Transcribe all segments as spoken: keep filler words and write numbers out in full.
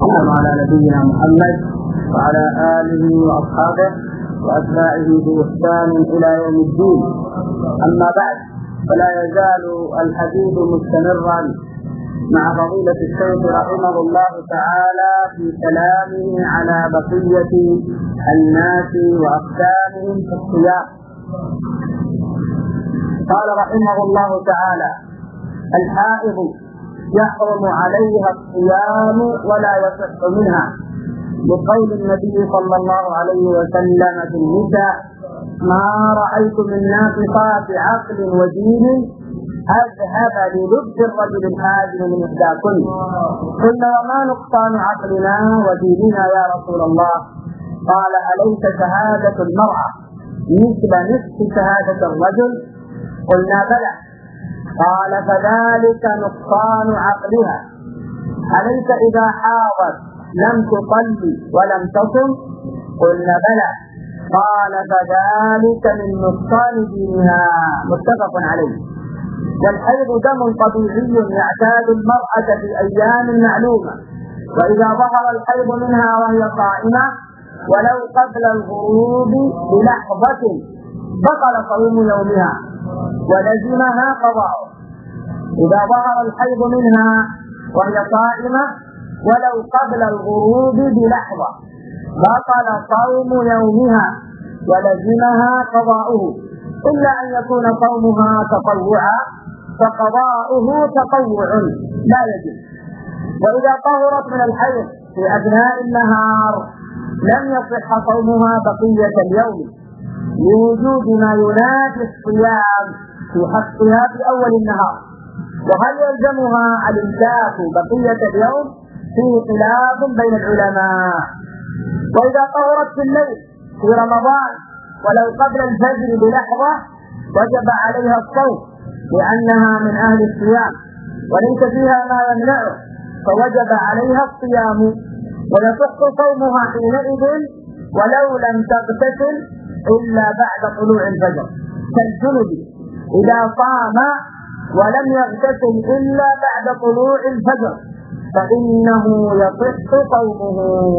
والسلام على نبينا محمد وعلى آله وأصحابه وأتباعه بإحسان إلى يوم الدين. أما بعد، فلا يزال الحديث مستمرا مع فضيلة الشيخ رحمه الله تعالى في كلامه على بقية الناس وأقسامهم في الصيام. قال رحمه الله تعالى: الحائض يحرم عليها الصيام ولا يصح منها، لقول النبي صلى الله عليه وسلم في النساء: ما رأيت من ناقصات عقل ودين أذهب للبس الرجل الحازم من إحداكن. قلنا: وما نقصان عقلنا وديننا يا رسول الله؟ قال: أليس شهادة المرأة مثل نصف شهادة الرجل؟ قلنا: بلى. قال: فذلك نقصان عقلها. أليس إذا حاضت لم تصلي ولم تصم؟ قلنا: بلى. قال: فذلك من نقصان دينها. متفق عليه. والحيض دم طبيعي يعتاد المرأة في أيام معلومة، وإذا ظهر الحيض منها وهي صائمة ولو قبل الغروب بلحظة بطل صوم يومها ولزمها قضاؤه. إذا ظهر الحيض منها وهي صائمة ولو قبل الغروب بلحظة بطل صوم يومها ولزمها قضاؤه، إلا أن يكون صومها تطوعا فقضاؤه تطوع لا يجب. وإذا طهرت من الحيض في أثناء النهار لم يصح صومها بقية اليوم لوجود ما ينافي الصيام في حقها في أول النهار. وهل يلزمها الإمساك بقية اليوم؟ فيه خلاف بين العلماء. وإذا طهرت في الليل في رمضان ولو قبل الفجر بلحظة وجب عليها الصوم لأنها من أهل الصيام وليس فيها ما يمنعه، فوجب عليها الصيام، ويصح صومها حينئذ ولو لم تغتسل إلا بعد طلوع الفجر، كالجنب إذا صام ولم يغتسل إلا بعد طلوع الفجر فإنه يصح صومه،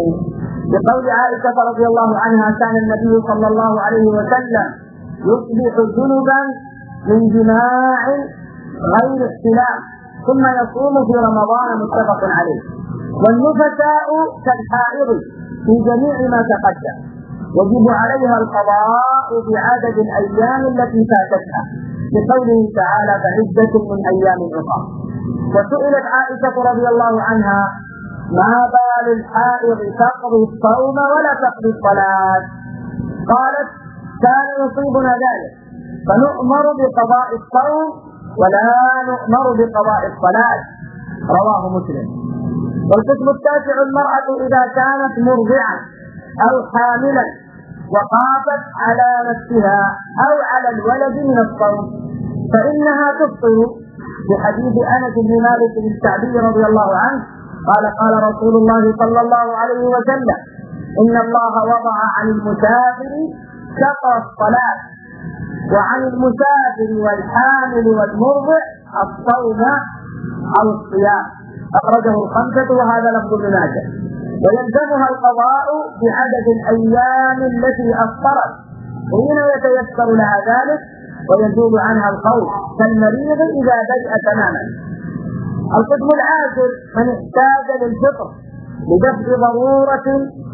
بقول عائشة رضي الله عنها: كان النبي صلى الله عليه وسلم يصبح جنبا من جماع غير احتلام ثم يصوم في رمضان. متفق عليه. والنفساء كالحائض في جميع ما تقدم، يجب عليها القضاء بعدد الأيام التي فاتتها، بقوله تعالى: فعدة من أيام أخرى. وسئلت عائشة رضي الله عنها: ما بال الحائض تقضي الصوم ولا تقضي الصلاة؟ قالت: كان يصيبنا ذلك فنؤمر بقضاء الصوم ولا نؤمر بقضاء الصلاة. رواه مسلم. والقسم التاسع: المرأة إذا كانت مرضعا أو حاملا وخافت على نفسها أو على الولد من الصوم فإنها تفطر، بحديث أنس بن مالك الشعبي رضي الله عنه قال: قال رسول الله صلى الله عليه وسلم: إن الله وضع عن المسافر شطر الصلاة وعن المسافر والحامل والمرضع الصوم أو الصيام. أخرجه الخمسة وهذا لفظ ابن ماجه. ويلزمها القضاء بعدد الأيام التي أفطرت حين يتيسر لها ذلك ويزول عنها الخوف، كالمريض إذا بدأ تماما. القسم العاشر: من احتاج للفطر لدفع ضرورة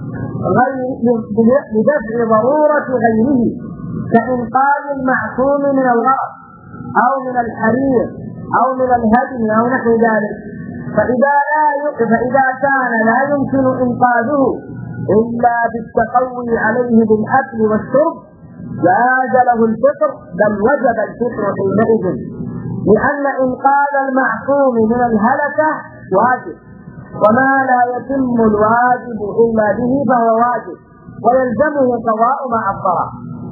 غير لدفع ضرورة غيره كإنقاذ المعصوم من الغرق أو من الحريق أو من الهدم أو نحو ذلك، فإذا لا فإذا كان لا يمكن إنقاذه إلا بالتقوي عليه بالأكل والشرب جاز له الفطر، بل وجب الفطر حينئذ، لأن إنقاذ المعصوم من الهلكة واجب، وما لا يتم الواجب إلا به فهو واجب ويلزمه قضاء ما أفطر.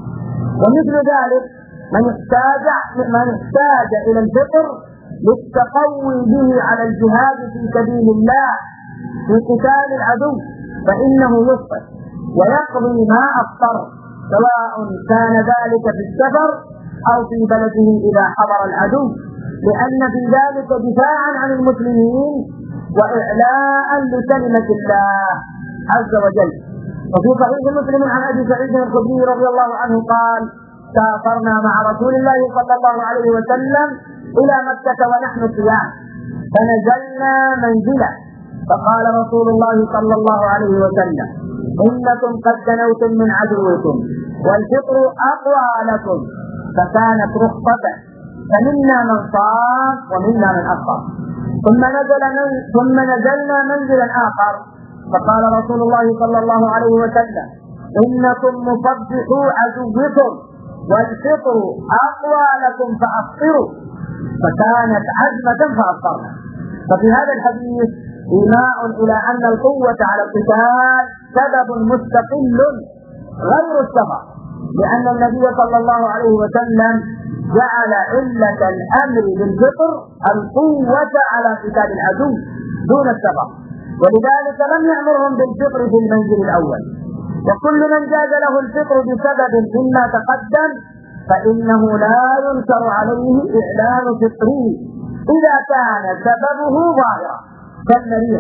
ومثل ذلك من احتاج من احتاج إلى الفطر للتقوي به على الجهاد في سبيل الله في قتال العدو فإنه يفطر ويقضي ما أفطر، سواء كان ذلك في السفر أو في بلده إذا حضر العدو، لأن في ذلك دفاعا عن المسلمين وإعلاء لكلمة الله عز وجل. وفي صحيح مسلم عن أبي سعيد الخدري رضي الله عنه قال: سافرنا مع رسول الله صلى الله عليه وسلم إلى مكة ونحن صيام، فنزلنا منزلا، فقال رسول الله صلى الله عليه وسلم: إنكم قد دنوتم من عدوكم والفطر أقوى لكم، فكانت رخصة، فمنا من صام ومنا من أفطر. ثم نزل من ثم نزلنا منزلا آخر، فقال رسول الله صلى الله عليه وسلم: إنكم مصبحوا عدوكم والفطر أقوى لكم فأفطروا، فكانت عزمة فأفطرنا. ففي هذا الحديث إيماء إلى أن القوة على القتال سبب مستقل غير السفر، لأن النبي صلى الله عليه وسلم جعل علة الأمر بالفطر القوة على قتال العدو دون السفر، ولذلك لم يأمرهم بالفطر في المنزل الأول. وكل من جاز له الفطر بسبب مما تقدم فإنه لا ينكر عليه إعلان فطره إذا كان سببه ظاهرا كالمريض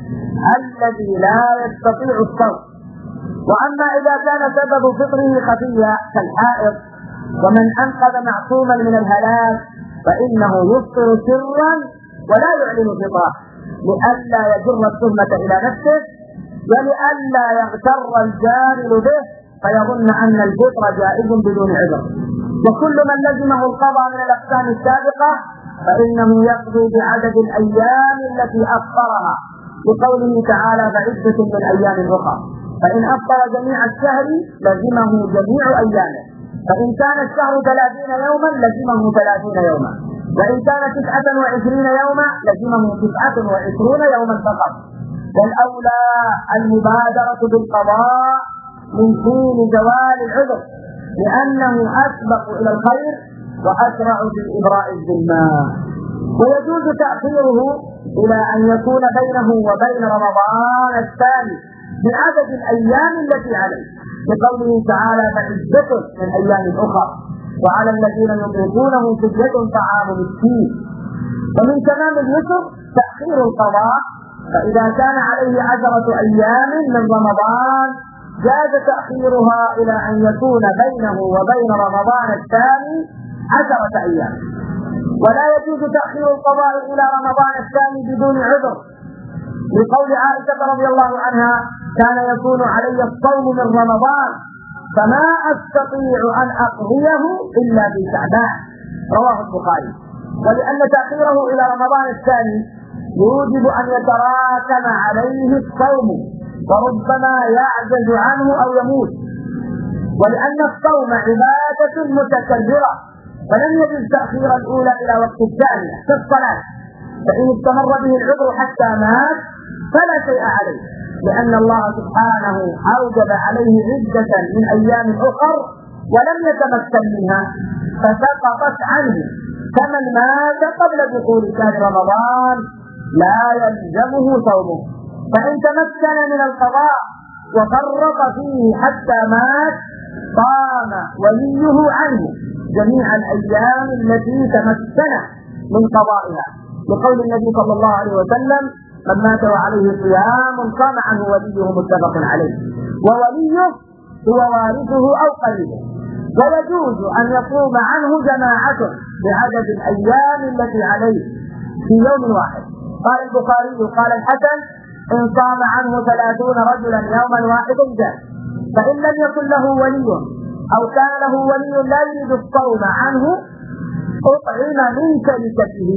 الذي لا يستطيع الصوم. وأما إذا كان سبب فطره خفيا كالحائض ومن أنقذ معصوما من الهلاك فإنه يفطر سرا ولا يعلن فطره، لئلا يجر التهمة إلى نفسه ولئلا يغتر الجاهل به فيظن أن الفطر جائز بدون عذر. وكل من لزمه القضاء من الأقسام السابقة فإنه يقضي بعدد الأيام التي أفطرها، بقوله تعالى: فعدة من أيام أخرى. فإن أفطر جميع الشهر لزمه جميع أيامه، فإن كان الشهر ثلاثين يوما لزمه ثلاثين يوما، وإن كان تسعة وعشرين يوما لزمه تسعة وعشرون يوما فقط. والأولى المبادرة بالقضاء من حين زوال العذر، لأنه أسبق إلى الخير وأسرع في إبراء الذمة. ويجوز تأخيره إلى أن يكون بينه وبين رمضان الثاني بعدد الأيام التي عليه، بقوله تعالى: فعدة من أيام أخرى، وعلى الذين يطيقونه فدية طعام مسكين. ومن تمام اليسر تأخير القضاء، فإذا كان عليه عشرة أيام من رمضان جاز تأخيرها إلى أن يكون بينه وبين رمضان الثاني عشرة أيام. ولا يجوز تأخير القضاء إلى رمضان الثاني بدون عذر، لقول عائشة رضي الله عنها: كان يكون علي الصوم من رمضان فما أستطيع أن أقضيه إلا في شعبان، رواه البخاري. ولأن تأخيره إلى رمضان الثاني يوجب أن يتراكم عليه الصوم وربما يعجز عنه أو يموت، ولأن الصوم عبادة متكررة فلم يجوز تأخير الأولى إلى وقت الثانية كالصلاة، فإن استمر به العذر حتى مات فلا شيء عليه، لأن الله سبحانه أوجب عليه عدة من أيام أخر ولم يتمكن منها فسقطت عنه، كمن مات قبل دخول شهر رمضان لا يلزمه صومه. فإن تمكن من القضاء وفرط فيه حتى مات صام وليه عنه جميع الأيام التي تمكن من قضائها، لقول النبي صلى الله عليه وسلم: من مات وعليه صيام قام عنه وليه، متفق عليه. ووليه هو وارثه أو قريبه. ويجوز أن يصوم عنه جماعة بعدد الأيام التي عليه في يوم واحد. قال البخاري قال الحسن: إن صام عنه ثلاثون رجلا يوما واحدا جاء. فإن لم يكن له ولي أو كان له ولي لا يريد الصوم عنه أطعم من شركته،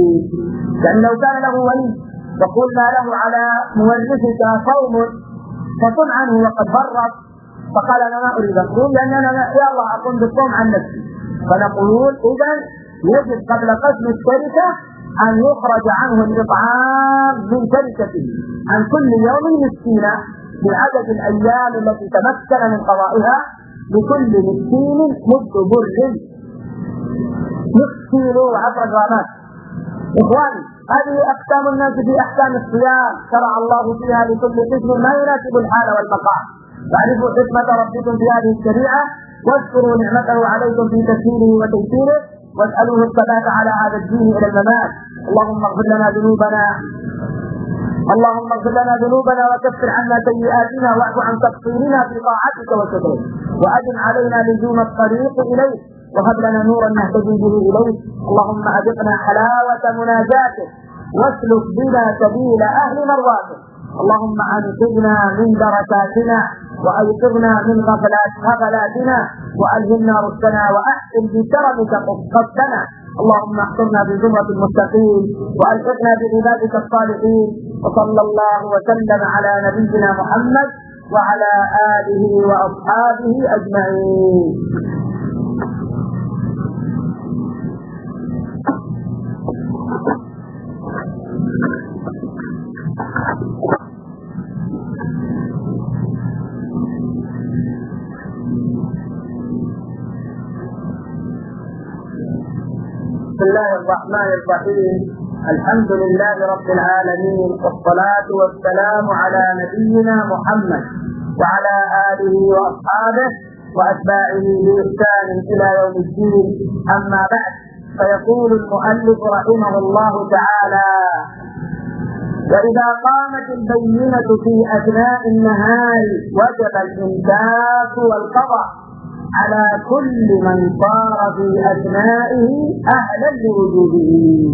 يعني لو كان له ولي وقلنا له على مورثك صوم فصم عنه وقد فرط فقال: أنا ما أريد الصوم لأن أنا يا الله أقوم بالصوم عن نفسي، فنقول إذا يجب قبل قسم الشركة أن يخرج عنه الإطعام من شركته عن كل يوم مسكينا بعدد الأيام التي تمكن من قضائها، لكل مسكين مد بر يكفي عشر غرامات. إخواني، هذه أقسام الناس في أحكام الصيام شرع الله فيها لكل قسم ما يناسب الحال والمقام. فاعرفوا حكمة ربكم في هذه الشريعة واذكروا نعمته عليكم في تسهيله وتيسيره واسألوه الثبات على هذا الدين إلى الممات. اللهم اغفر لنا ذنوبنا اللهم اغفر لنا ذنوبنا وكفر عنا سيئاتنا واعف عن تقصيرنا في طاعتك وشكرك، وأدم علينا لزوم الطريق إليك، وهب لنا نورا نهتدي به إليك. اللهم أذقنا حلاوة مناجاتك واسلك بنا سبيل أهل مرضاتك. اللهم أنقذنا من دركاتنا وأيقظنا من غفلات غفلاتنا وألهمنا رشدنا وأحسن بكرمك قصدنا. اللهم احفظنا بزمرة المتقين وألحقنا بعبادك الصالحين. وصلى الله وسلم على نبينا محمد وعلى آله وأصحابه أجمعين. بسم الله الرحمن الرحيم. الحمد لله رب العالمين، والصلاة والسلام على نبينا محمد وعلى آله وأصحابه وأتباعه بإحسان إلى يوم الدين. أما بعد، فيقول المؤلف رحمه الله تعالى: وإذا قامت البينة في أثناء النهار وجب الإمساك والقضاء على كل من صار في أثنائه أهلا لوجوده.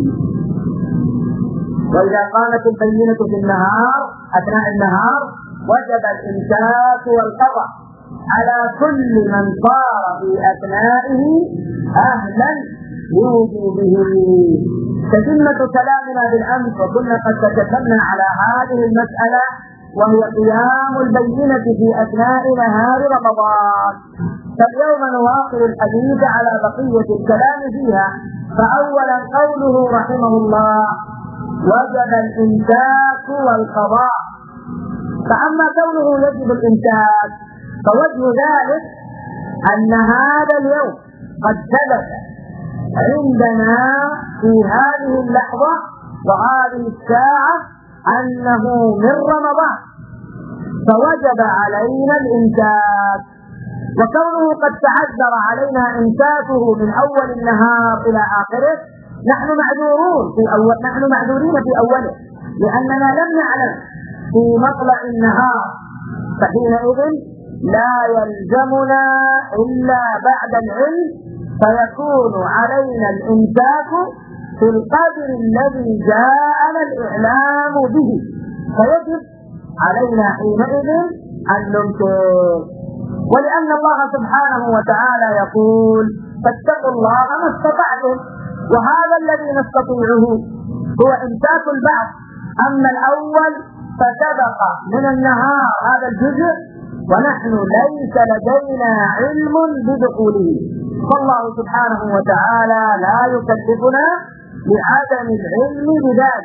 وإذا قامت البينة في النهار أثناء النهار وجب الإمساك والقضاء على كل من صار في أثنائه أهلا لوجوده. تتمة كلامنا بالأمس وكنا قد تكلمنا على هذه المسألة، وهي قيام البينة في أثناء نهار رمضان. فاليوم نواصل الحديث على بقية الكلام فيها. فأولا قوله رحمه الله: وجب الإمساك والقضاء. فأما كونه يجب الإمساك فوجه ذلك أن هذا اليوم قد ثبت عندنا في هذه اللحظة وهذه الساعة أنه من رمضان، فوجب علينا الإمساك. وكونه قد تعذر علينا إمساكه من أول النهار إلى آخره، نحن معذورون في أول نحن معذورين في أوله، لأننا لم نعلم في مطلع النهار، فحينئذ لا يلزمنا إلا بعد العلم، فيكون علينا الإمساك في القدر الذي جاءنا الإعلام به، فيجب علينا حينئذ أن نمسك. ولأن الله سبحانه وتعالى يقول: فاتقوا الله ما استطعتم، وهذا الذي نستطيعه هو إمساك البعض. أما الأول فسبق من النهار هذا الجزء ونحن ليس لدينا علم بدخوله، فالله سبحانه وتعالى لا يكلفنا لعدم العلم بذلك.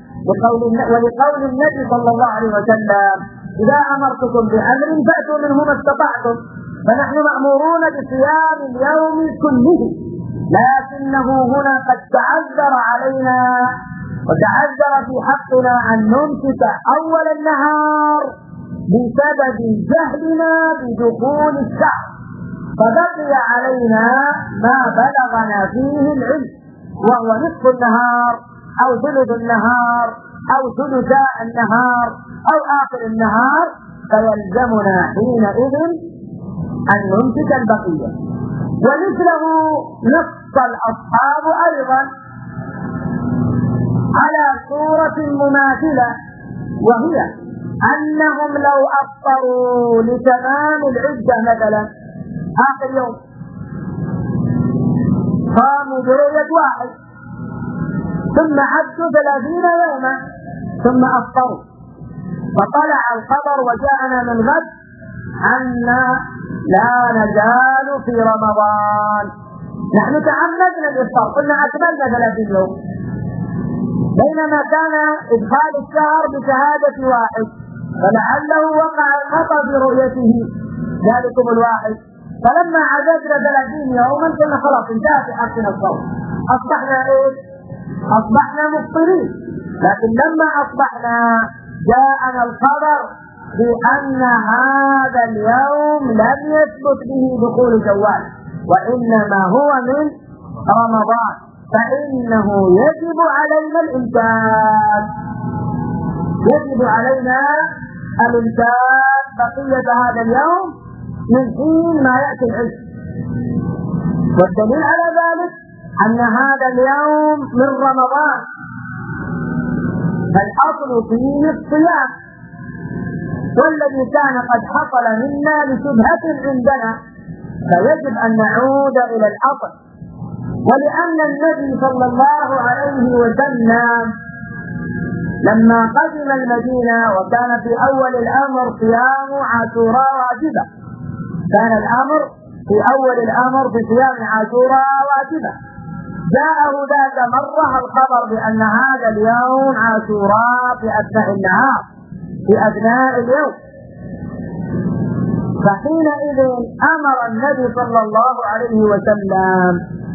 ولقول النبي صلى الله عليه وسلم: إذا أمرتكم بأمر فأتوا منه ما استطعتم. فنحن مأمورون بصيام اليوم كله، لكنه هنا قد تعذر علينا وتعذر في حقنا أن نمسك أول النهار بسبب جهلنا بدخول الشهر، فبقي علينا ما بلغنا فيه العلم، وهو نصف النهار أو ثلث النهار أو ثلثا النهار أو آخر النهار، فيلزمنا حينئذ أن نمسك البقية. ومثله نص الأصحاب أيضا على صورة مماثلة، وهي أنهم لو أفطروا لتمام العدة مثلا آخر يوم، قاموا برؤية واحد ثم عدوا ثلاثين يوما ثم أفطروا، فطلع الخبر وجاءنا من غد أن لا نزال في رمضان، نحن تعمدنا الإفطار، قلنا أكملنا ثلاثين يوم، بينما كان إدخال الشهر بشهادة واحد، فلعله وقع الخطأ برؤيته ذلكم الواحد، فلما عددنا ثلاثين يوما قلنا خلاص انتهى في حقنا الصوم، أصبحنا إيش؟ أصبحنا مفطرين. لكن لما أصبحنا جاءنا الخبر بأن هذا اليوم لم يثبت به دخول شوال وإنما هو من رمضان، فإنه يجب علينا الإمساك. يجب علينا الامساك بقية هذا اليوم من حين ما يأتي العشر. والدليل على ذلك أن هذا اليوم من رمضان، الأصل فيه الصيام، والذي كان قد حصل منا لشبهة عندنا فيجب أن نعود إلى الأصل. ولأن النبي صلى الله عليه وسلم لما قدم المدينة وكان في أول الأمر صيام عاشوراء واجبة، كان الأمر في أول الأمر بصيام عاشوراء واجبة، جاءه ذات مرة الخبر بأن هذا اليوم عاشوراء في أثناء النهار في أثناء اليوم، فحينئذ أمر النبي صلى الله عليه وسلم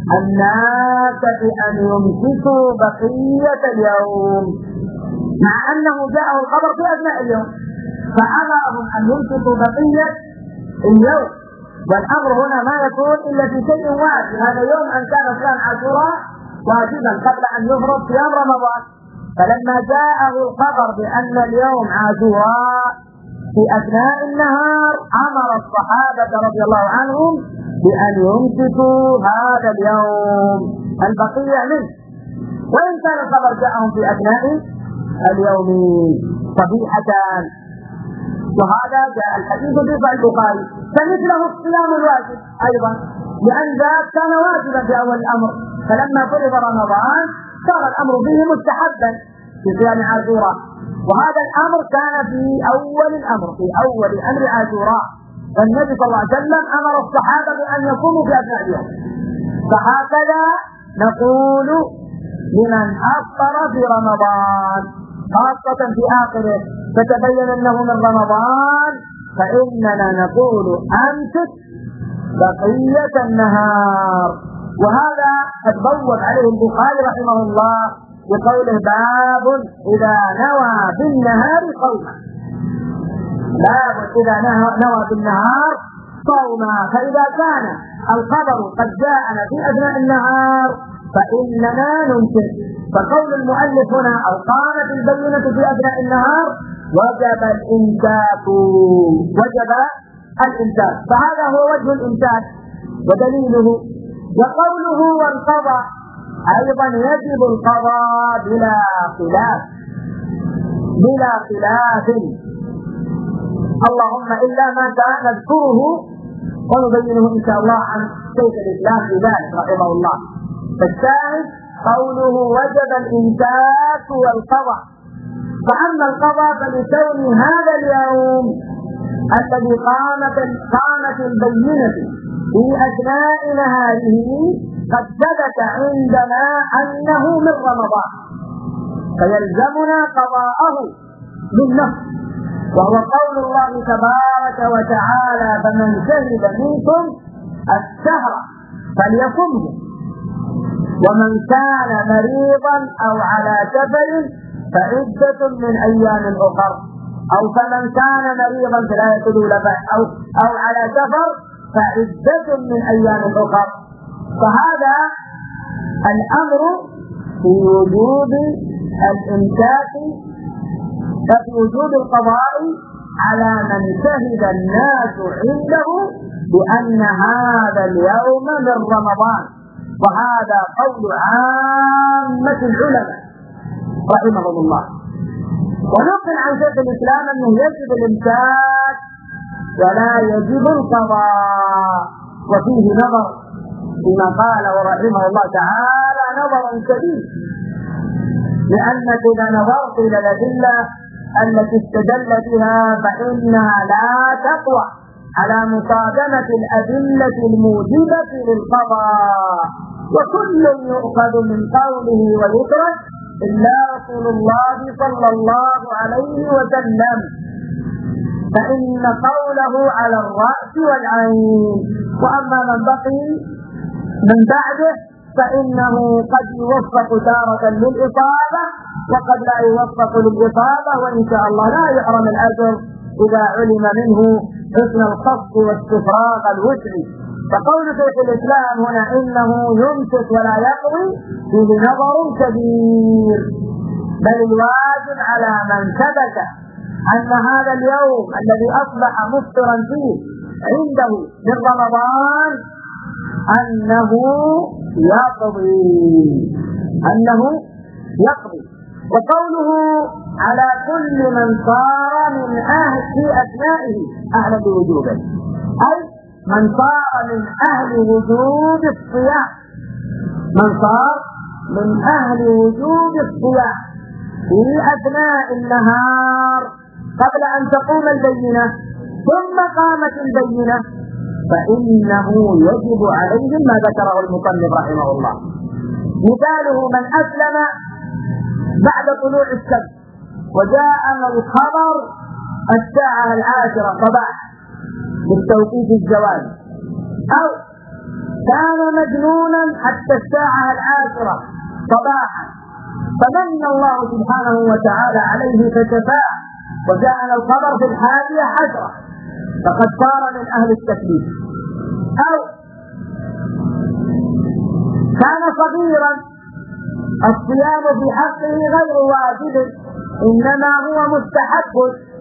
الناس بأن يمسكوا بقية اليوم، مع أنه جاءه الخبر في أثناء اليوم، فأمرهم أن يمسكوا بقية اليوم. والأمر هنا ما يكون إلا في شيء واحد، هذا يوم أن كان صيام عاشوراء واجبا قبل أن يفرض صيام رمضان، فلما جاءه الخبر بأن اليوم عاشوراء في أثناء النهار أمر الصحابة رضي الله عنهم بأن يمسكوا هذا اليوم البقية منه، وإن كان الخبر جاءهم في أثناء اليوم صبيحة. وهذا جاء الحديث في صحيح البخاري. فمثله الصيام الواجب أيضا، لأن ذاك كان واجبا في أول الأمر، فلما فرض رمضان صار الأمر به مستحبا في صيام عاشوراء، وهذا الأمر كان في أول الأمر في أول أمر عاشوراء، فالنبي صلى الله عليه وسلم أمر الصحابة بأن يقوموا في أثناء اليوم. فهكذا نقول لمن أفطر في رمضان خاصة في آخره فتبين أنه من رمضان، فإننا نقول أمسك بقية النهار. وهذا قد بوب عليه البخاري رحمه الله بقوله باب إذا نوى بالنهار صوما، باب إذا نوى بالنهار صوما. فإذا كان الخبر قد جاءنا في أثناء النهار فإننا نمسك. فقول المؤلف هنا أو قامت البينة في أثناء النهار وجب الإمساك، وجب الإمساك، فهذا هو وجه الإمساك ودليله. وقوله وانقضى أيضا يجب القضاء بلا خلاف، بلا خلاف، اللهم إلا ما نذكره ونبينه إن شاء الله عن شيخ الإسلام في ذلك رحمه الله. فالثالث قوله وجب الإمساك والقضاء. فأما القضاء فلكون هذا اليوم الذي قامت قامت البينة في أثناء نهاره قد ثبت عندنا أنه من رمضان، فيلزمنا قضاءه بالنص، وهو قول الله تبارك وتعالى فمن شهد منكم الشهر فليصمه ومن كان مريضا أو على سفر فعدة من أيام أخر، أو فمن كان مريضا فلا يدل أو أو على سفر فعدة من أيام أخر. فهذا الأمر في وجود الإمساك، ففي وجود القضاء على من شهد الناس عنده بأن هذا اليوم من رمضان، وهذا قول عامة العلماء رحمهم الله. ونقل عن شيخ الإسلام أنه يجب الإمساك ولا يجب القضاء، وفيه نظر فيما قال ورحمه الله تعالى نظرا كبير، لأنك إذا نظرت إلى الأدلة التي استدل بها فإنها لا تقوى على مصادمة الأدلة الموجبة للقضاء، وكل يؤخذ من قوله ويترك إلا رسول الله صلى الله عليه وسلم، فإن قوله على الرأس والعين. وأما من بقي من بعده فإنه قد يوفق تارة للإصابة وقد لا يوفق للإصابة، وإن شاء الله لا يحرم الأجر إذا علم منه حسن القصد واستفراغ الوسع. فقول شيخ الإسلام هنا إنه يمسك ولا يقضي فيه نظر كبير، بل الواجب على من ثبت أن هذا اليوم الذي أصبح مفطرا فيه عنده من رمضان أنه يقضي أنه يقضي وقوله على كل من صار من أهل في أثنائه أهلا بوجوبه، أي من صار من أهل وجوب الصيام، من صار من أهل وجوب الصيام في أثناء النهار قبل أن تقوم البينة ثم قامت البينة فإنه يجب عليهم ما ذكره المصنف رحمه الله. مثاله من أسلم بعد طلوع الشمس وجاءنا الخبر الساعة العاشرة صباحا بالتوقيت الزواج، أو كان مجنونا حتى الساعة العاشرة صباحا فمن الله سبحانه وتعالى عليه فشفاه وجاءنا الخبر في الحادية عشرة فقد صار من أهل التكليف، أو كان صغيرا الصيام في حقه غير واجب إنما هو مستحب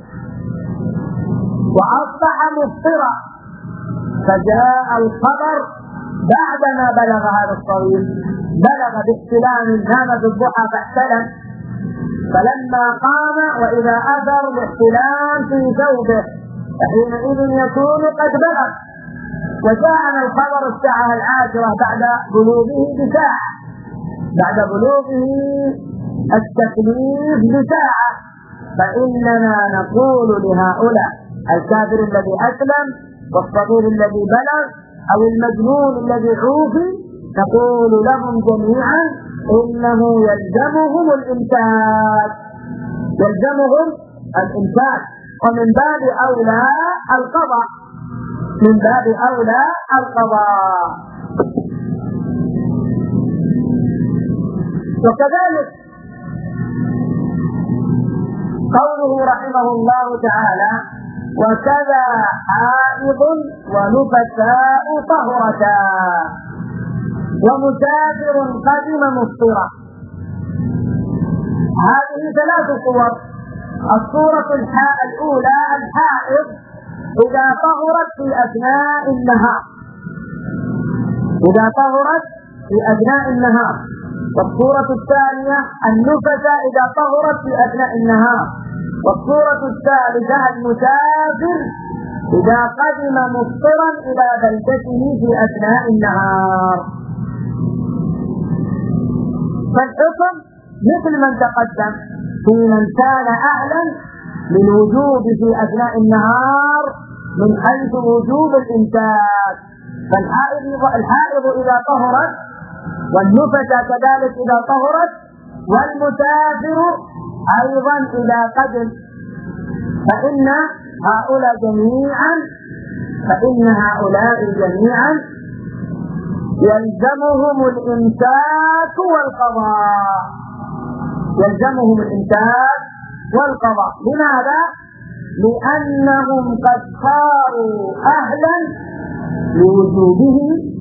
وأصبح مفطرا فجاء الخبر بعدما بلغ هذا الصغير، بلغ باحتلام نام في الضحى فاحتلم، فلما قام وإذا أثر باحتلام في ثوبه فحينئذ يكون قد بلغ، وجاءنا الخبر الساعة العاشرة بعد بلوغه بساعة، بعد بلوغه التكليف بساعة، فإننا نقول لهؤلاء الكافر الذي أسلم والصغير الذي بلغ أو المجنون الذي عوفي نقول لهم جميعا إنه يلزمهم الإمساك، يلزمهم الإمساك، ومن باب أولى القضاء، من باب أولى القضاء. وكذلك قوله رحمه الله تعالى وكذا حائض ونفساء طهرتا ومسافر قدم مفطرا. هذه ثلاث صور. الصورة الأولى الحائض إذا طهرت في أثناء النهار، إذا طهرت في أثناء النهار. والصورة الثانية النفساء إذا طهرت في أثناء النهار. والصورة الثالثة المسافر إذا قدم مفطرا إلى بلدته في أثناء النهار. فالحكم مثل من تقدم في من كان أهلا للوجوب في أثناء النهار من حيث وجوب الإمساك، فالحائض الحائض إذا طهرت، والنفسة كذلك إذا طهرت، والمسافر أيضا إذا قدم، فإن هؤلاء جميعا فإن هؤلاء جميعا يلزمهم الإمساك والقضاء، يلزمهم الإمساك والقضاء. لماذا؟ لأنهم قد صاروا أهلا لوجوبه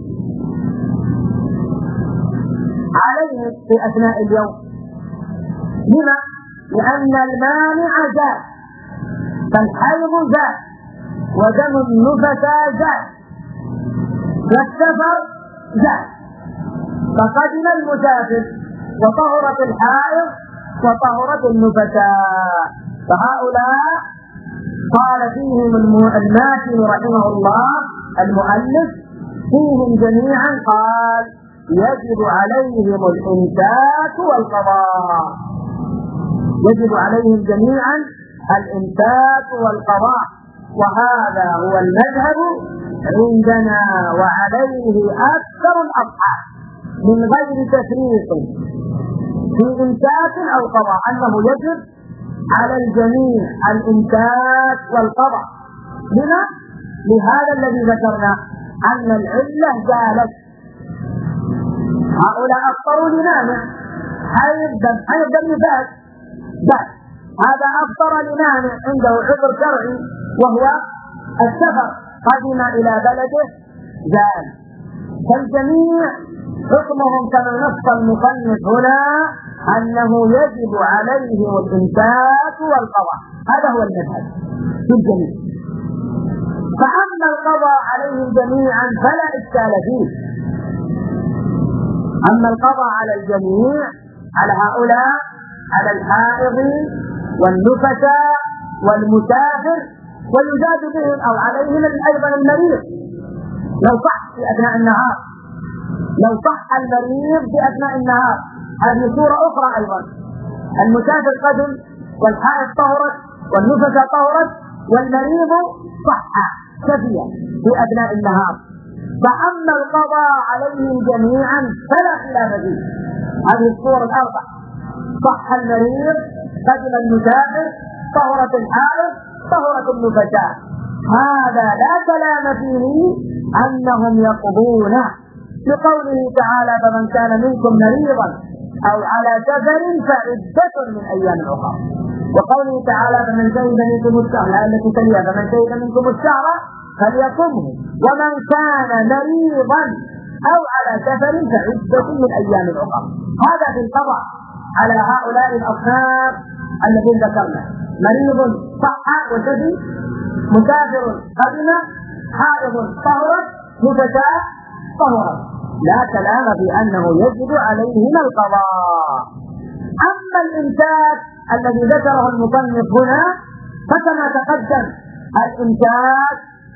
عليهم في أثناء اليوم. لما؟ لأن المانع زاد، فالحيض زاد ودم النفساء زاد والسفر زاد، فقدم المسافر وطهرت الحائض وطهرت النفساء، فهؤلاء قال فيهم الماتن رحمه الله المؤلف فيهم جميعا قال يجب عليهم الإمساك والقضاء، يجب عليهم جميعا الإمساك والقضاء، وهذا هو المذهب عندنا وعليه أكثر الأصحاب من غير تفريق في إمساك أو قضاء، أنه يجب على الجميع الإمساك والقضاء. لما؟ لهذا الذي ذكرنا أن العلة زالت. هؤلاء أفطروا لمانع حيض دم حيض دم نفاس بس، هذا أفطر لمانع عنده عذر شرعي وهو السفر، قدم إلى بلده زال، فالجميع حكمهم كما نص المصنف هنا أنه يجب عليهم الإمساك والقضاء. هذا هو المذهب في الجميع. فأما القضاء عليهم جميعا فلا إشكال فيه. أما القضاء على الجميع، على هؤلاء، على الحائض والنفساء والمسافر، ويزاد بهم أو عليهم أيضا المريض لو صح في أثناء النهار، لو صح المريض في أثناء النهار، هذه صورة أخرى أيضا. المسافر قدم والحائض طهرت والنفساء طهرت والمريض صح كفيا في أثناء النهار. فأما القضاء عليهم جميعا فلا خلاف فيه. هذه الصور الأربع: صح المريض، قدم المسافر، طهرت الحائض، طهرت النفساء. هذا لا كلام فيه أنهم يقضون، لقوله تعالى: فمن كان منكم مريضا أو على سفر فعدة من أيام أخرى. وقوله تعالى: فمن شهد منكم الشهر، الآية التي تليها: فمن شهد منكم الشهر فليصمه ومن كان مريضا أو على سفر فعدة من أيام أخرى. هذا في القضاء على هؤلاء الأصناف الذين ذكرنا: مريض صح وشفي، مسافر قدم، حائض طهرت، نفساء طهرت. لا كلام في أنه يجب عليهم القضاء. أما الإمساك الذي ذكره المصنف هنا فكما تقدم الإمساك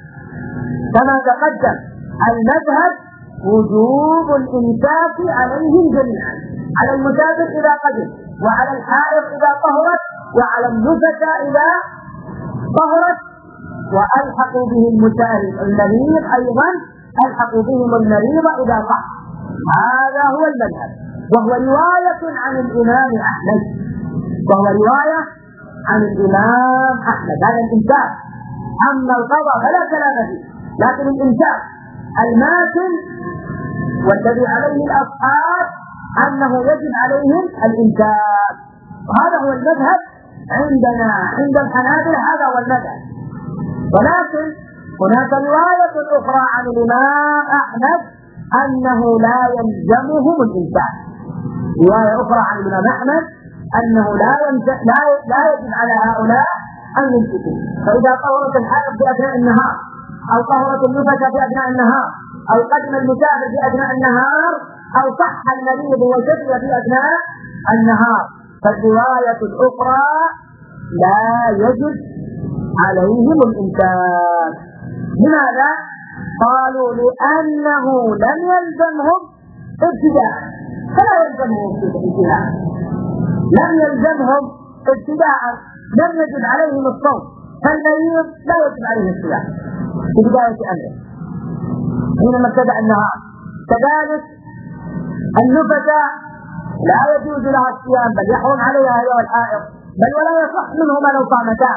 كما تقدم المذهب وجوب الإمساك عليهم جميعا، على المسافر إذا قدم، وعلى الحائض إذا طهرت، وعلى النفساء إذا طهرت، وألحقوا به المسافر المريض أيضا، ألحقوا بهم المريض إذا صح. هذا هو المذهب، وهو رواية عن الإمام أحمد وهو رواية عن الإمام أحمد هذا الإمساك. أما القضاء فلا كلام فيه، لكن الإمساك الماثل والذي عليه الأصحاب أنه يجب عليهم الإمساك، وهذا هو المذهب عندنا عند الحنابلة. هذا هو المذهب. ولكن هناك رواية أخرى عن الإمام أحمد أنه لا يلزمهم الإمساك. رواية أخرى عن الإمام أحمد أنه لا لا لا يجب على هؤلاء أن يمسكوا. فإذا طهرت الحائض في أثناء النهار، أو طهرت النفساء في أثناء النهار، أو قدم المسافر في أثناء النهار، أو صح المريض وشفي في أثناء النهار، فالرواية الأخرى لا يجب عليهم الإمساك. لماذا؟ قالوا: لأنه لم يلزمهم ابتداء، فلا يلزمهم ابتداء، لم يلزمهم ابتداء، لم يجب عليهم الصوم، فالمريض لا يجب عليه الصيام في بداية أمره حينما ابتدأ النهار. كذلك النفساء لا يجوز لها الصيام، بل يحرم عليها هي والحائض، بل ولا يصح منهما لو صامتا.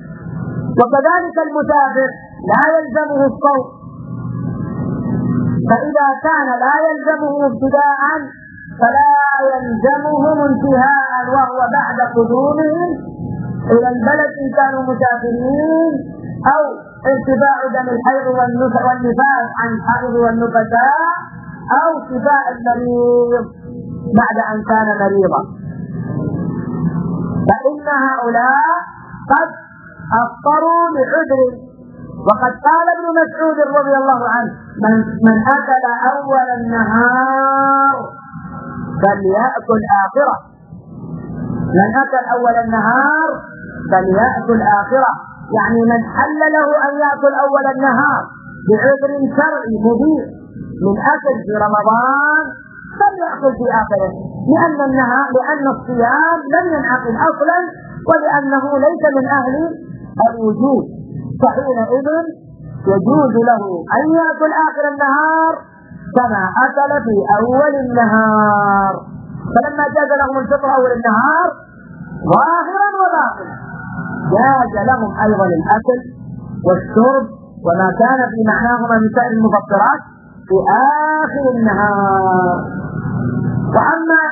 وكذلك المسافر لا يلزمه الصوم، فإذا كان لا يلزمه ابتداء فلا يلزمهم انتهاء، وهو بعد قدومهم إلى البلد إن كانوا مسافرين، أو ارتفاع دم الحيض والنفاس عن الحائض والنفساء، أو شفاء المريض بعد أن كان مريضا. فإن هؤلاء قد أفطروا لعذر. وقد قال ابن مسعود رضي الله عنه: من, من أكل أول النهار فليأكل آخرة. من أكل أول النهار فليأكل آخرة، يعني من حل له أن يأكل أول النهار بعذر شرعي مبيح من أكل في رمضان فليأكل في آخره، لأن النهار لأن الصيام لم ينعقد أصلا، ولأنه ليس من أهل الوجوب، فحينئذ يجوز له أن يأكل آخر النهار كما أكل في أول النهار. فلما جاز لهم الفطر أول النهار ظاهرا وباطنا، جاز لهم أيضا الأكل والشرب وما كان في معناهما من سائر المفطرات في آخر النهار. وأما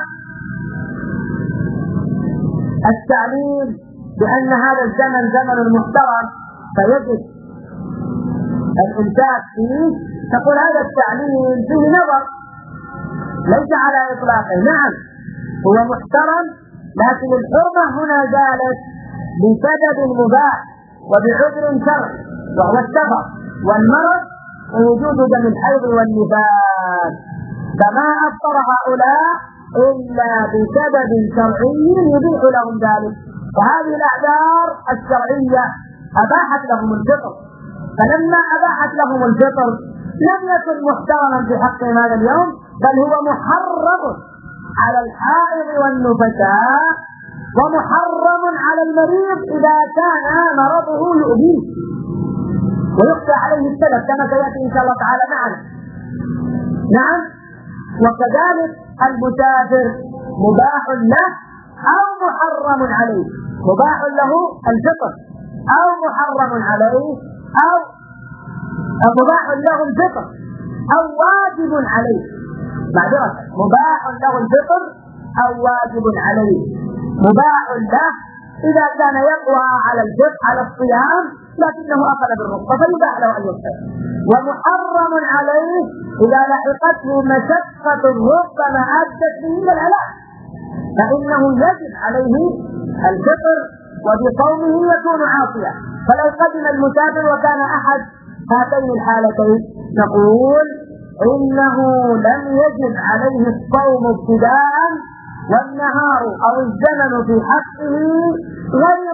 التعليل بأن هذا الزمن زمن محترم فيجب الإمساك فيه، تقول هذا التعليل فيه نظر، ليس على إطلاقه. نعم هو محترم، لكن الحرمة هنا زالت بسبب مباح وبعذر شرعي وهو السفر والمرض ووجود دم الحيض والنفاس، فما أفطر هؤلاء إلا بسبب شرعي يبيح لهم ذلك. فهذه الأعذار الشرعية أباحت لهم الفطر، فلما أباحت لهم الفطر لم يكن محترما في حقهم هذا اليوم، بل هو محرم على الحائض والنفساء ومحرم على المريض إذا كان مرضه يؤذيه ويخشى عليه السلف كما سيأتي إن شاء الله تعالى معنا. نعم، وكذلك المسافر مباح له أو محرم عليه، مباح له الفطر أو محرم عليه، أو مباح له الفطر أو واجب عليه، معذرة مباح له الفطر أو واجب عليه. مباح له إذا كان يقوى على الفطر على الصيام لكنه أخذ بالرخصة فيباح له أن يفطر، ومحرم عليه إذا لحقته مشقة ربما أدت به إلى الهلاك فإنه يجب عليه الفطر وبصومه يكون عاصيا. فلو قدم المسافر وكان أحد هاتين الحالتين نقول إنه لم يجب عليه الصوم ابتداء، والنهار أو الزمن في حقه غير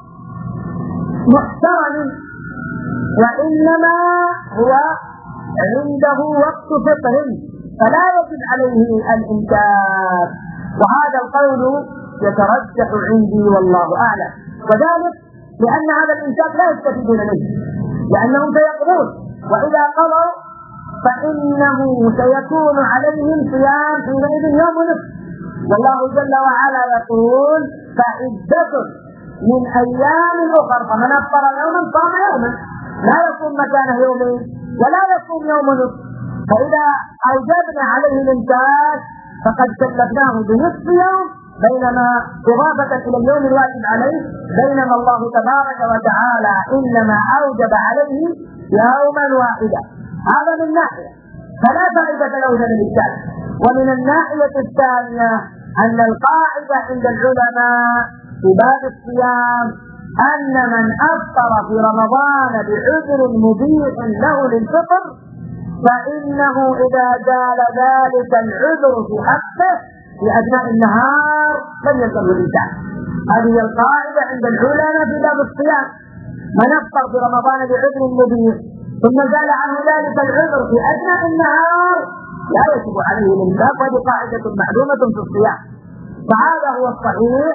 محترم، وإنما هو عنده وقت فطر فلا يجب عليه الإمساك. وهذا القول يترجح عندي والله أعلم، وذلك لأن هذا الإمساك لا يستفيدون منه لأنهم سيقضون، وإذا قضوا فإنه سيكون عليهم صيام حينئذ يوم ونصف، والله جل وعلا يقول فعدة من أيام أخر، فمن أفطر يوما صام يوما، لا يصوم مكانه يومين ولا يصوم يوم ونصف. فإذا أوجبنا عليه الإمساك فقد كلفناه بنصف يوم، بينما إضافة إلى اليوم الواجب عليه، بينما الله تبارك وتعالى إنما أوجب عليه يوما واحدا. هذا من ناحية فلا فائدة له من الإمساك. ومن الناحية الثانية أن القاعدة عند العلماء في باب الصيام أن من أفطر في رمضان بعذر مبيح له للفطر فإنه إذا زال ذلك العذر في حقه في أثناء النهار لم يلزمه الإمساك. هذه القاعدة عند العلماء في باب الصيام، من أفطر في رمضان بعذر مبيح ثم زال عنه ذلك العذر في أثناء النهار لا يجب عليه الإمساك، وهذه قاعدة معلومة في الصيام. فهذا هو الصحيح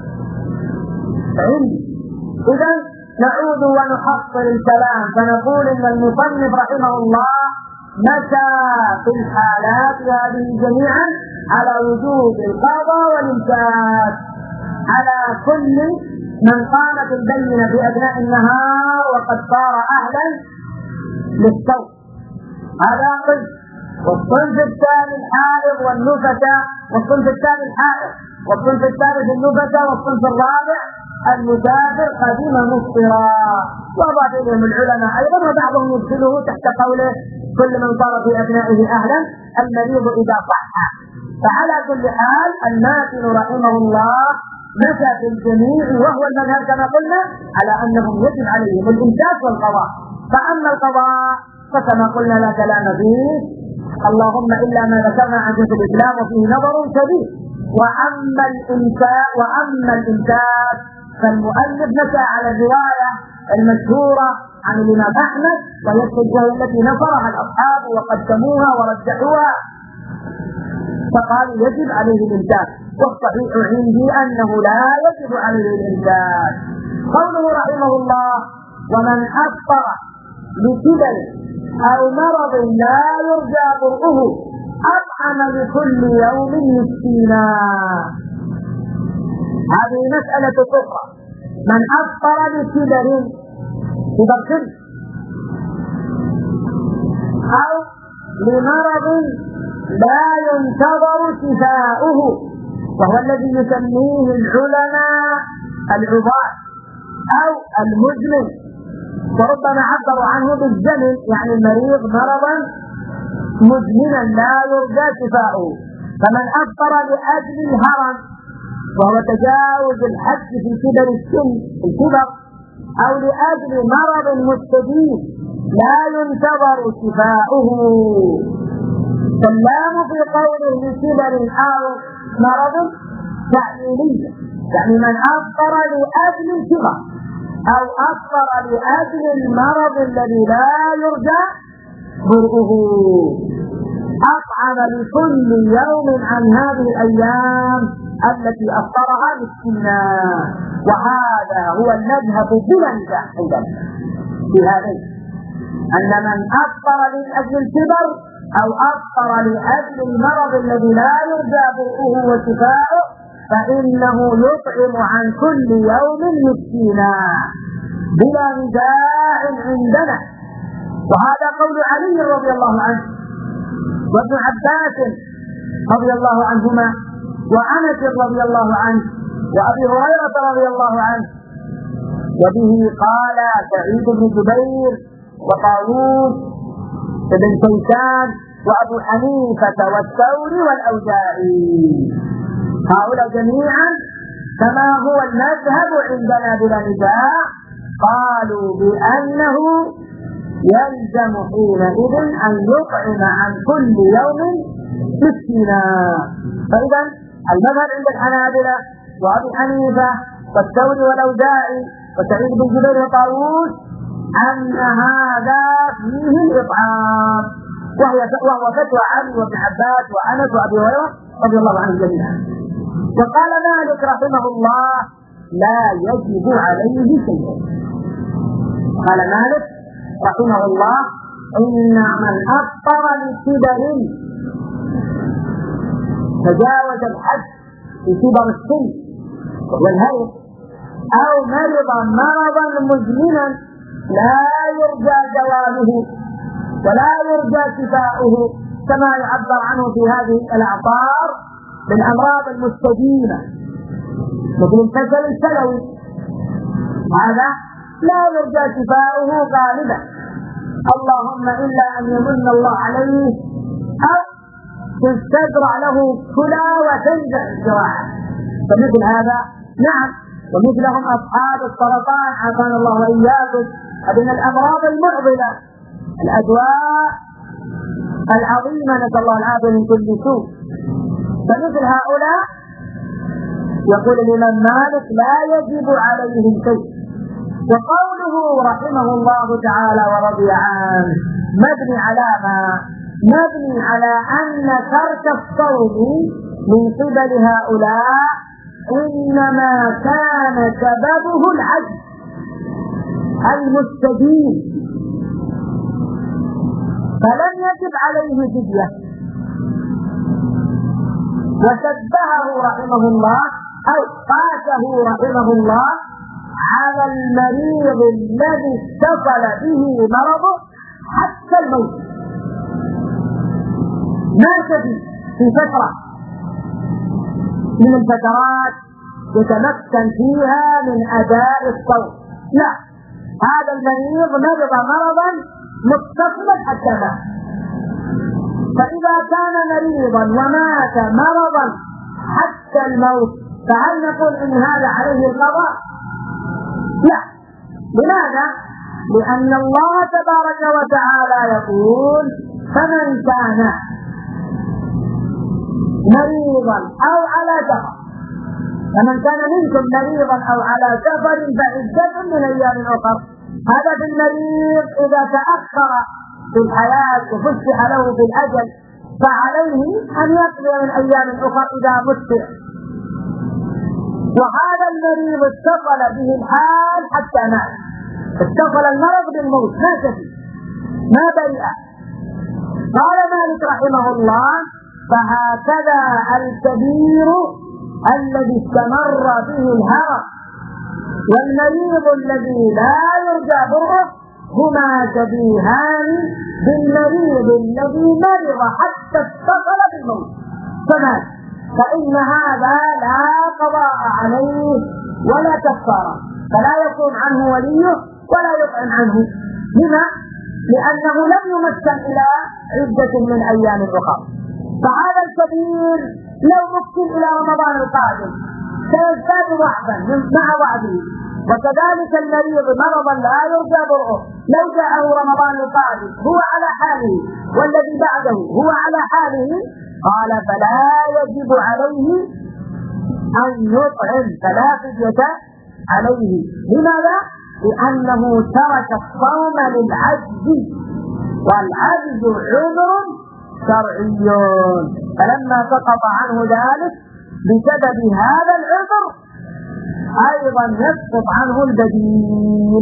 عندي. إذا نعود ونحصل الكلام فنقول إن المصنف رحمه الله مشى في الحالات هذه جميعا على وجوب القضاء والإمساك على كل من قامت البينة في أثناء النهار وقد صار أهلا للصوم. هذا قسم. والصنف الثاني الحائض والنفسة، والصنف الثاني الحائض والصنف الثالث النفسة، والصنف الرابع المسافر قديما مفطرا. وأضاف إليهم العلماء أيضا وبعضهم يدخله تحت قوله كل من صار في أثنائه أهلا المريض إذا صح. فعلى كل حال الماتن رحمه الله مشى في الجميع، وهو المذهب كما قلنا على أنهم يجب عليهم الإمساك والقضاء. فأما القضاء فكما قلنا لا كلام فيه، اللهم إلا ما ذكرنا عن جنس الإسلام وفيه نظر كبير. وأما الإمساك وأما الإمساك فالمؤلف مشى على الرواية المشهورة عن الإمام أحمد وهي التي نصرها الأصحاب وقدموها ورجحوها، فقال يجب عليه الإمساك، والصحيح عندي أنه لا يجب عليه الإمساك. قوله رحمه الله ومن أفطر بكبر أو مرض لا يرجى برؤه أطعم لكل يوم مسكينا. هذه مسألة أخرى. من أفطر بكبر ببركن أو لمرض لا ينتظر شفاؤه، وهو الذي يسميه العلماء العضال أو المزمن، وربما عبروا عنه بالزمن، يعني المريض مرضا مزمنا لا يرجى شفاؤه. فمن أفطر لأجل الهرم وهو تجاوز الحد في كبر السن الكبر أو لأجل مرض مستديم لا ينتظر شفاؤه. فاللام في قوله لكبر أو مرض تعليلية، يعني من أفطر لأجل الكبر أو أفطر لأجل المرض الذي لا يرجى برؤه أطعم لكل يوم عن هذه الأيام التي أفطرها مسكينا. وهذا هو المذهب بلا نزاع عندنا في هذين، أن من أفطر لأجل الكبر أو أفطر لأجل المرض الذي لا يرجى برؤه وشفاؤه فإنه يطعم عن كل يوم مسكينا بلا نزاع عندنا. وهذا قول علي رضي الله عنه وابن عباس رضي الله عنهما وأنس رضي الله عنه وأبي هريرة رضي الله عنه. وبه قال سعيد بن جبير وطاووس بن كيسان وأبو حنيفة والثوري والأوزاعي، هؤلاء جميعا كما هو المذهب عندنا بلا نزاع قالوا بأنه يلزم حينئذ أن يطعم عن كل يوم مسكينا. فإذا المذهب عند الحنابلة وأبي حنيفة والثوري والأوزاعي وسعيد بن جبير وطاووس أن هذا فيه الإطعام، وهي وهو فتوى علي وابن عباس وأنس وأبي هريرة رضي الله عنهم جميعا. وقال مالك رحمه الله لا يجب عليه شيء. قال مالك رحمه الله إن من أفطر لكبر تجاوز الحد في كبر السن والهيئ أو مرض مرضا مزمنا لا يرجى زواله ولا يرجى شفاؤه، كما يعبر عنه في هذه الأعطار بالأمراض المستديمة مثل الكسل السلوي، هذا لا يرجى شفاؤه غالبا اللهم إلا أن يمن الله عليه أو تستزرع له كلى وتنزع الجراحة. فمثل هذا نعم، ومثلهم أصحاب السرطان عافانا الله وإياكم من الأمراض المعضلة الأدواء العظيمة نسأل الله العافية من كل سوء. فمثل هؤلاء يقول الإمام مالك لا يجب عليهم شيء. وقوله رحمه الله تعالى ورضي عنه مبني على ما مبني على أن ترك الصوم من قبل هؤلاء إنما كان سببه العجز المستديم، فلم يجب عليه فدية. وشبهه رحمه الله أو قاسه رحمه الله على المريض الذي اتصل به مرضه حتى الموت، مات في فترة من الفترات يتمكن فيها من أداء الصوم، لا، هذا المريض مرض مرضا متصلا حتى مات. فإذا كان مريضا ومات مرضا حتى الموت فهل نقول إن هذا عليه القضاء؟ لا. لماذا؟ لأن الله تبارك وتعالى يقول فمن كان مريضا أو على سفر فمن كان منكم مريضا أو على سفر فعدة من أيام أخر. هذا في المريض إذا تأخر في الحياة وفسح له في الأجل فعليه أن يقضي من أيام أخر إذا متع. وهذا المريض اتصل به الحال حتى مات، اتصل المرض بالموت مات فيه ما برئ. قال مالك رحمه الله فهكذا الكبير الذي استمر به الهرم والمريض الذي لا يرجى برؤه هما شبيهان بالمريض الذي مرض حتى اتصل بالموت فمات، فإن هذا لا قضاء عليه ولا كفارة، فلا يكون عنه وليه ولا يطعم عنه. لما؟ لأنه لم يمثل إلى عدة من أيام أخرى. فهذا الكبير لو مكن إلى رمضان القادم سيزداد ضعفا مع ضعفه، وكذلك المريض مرضا لا يرجى برؤه لو جاءه رمضان القادم هو على حاله والذي بعده هو على حاله، قال فلا يجب عليه أن يطعم، فلا فدية عليه. لماذا؟ لأنه ترك الصوم للعجز، والعجز عذر شرعي، فلما سقط عنه ذلك بسبب هذا العذر أيضا يسقط عنه البديل.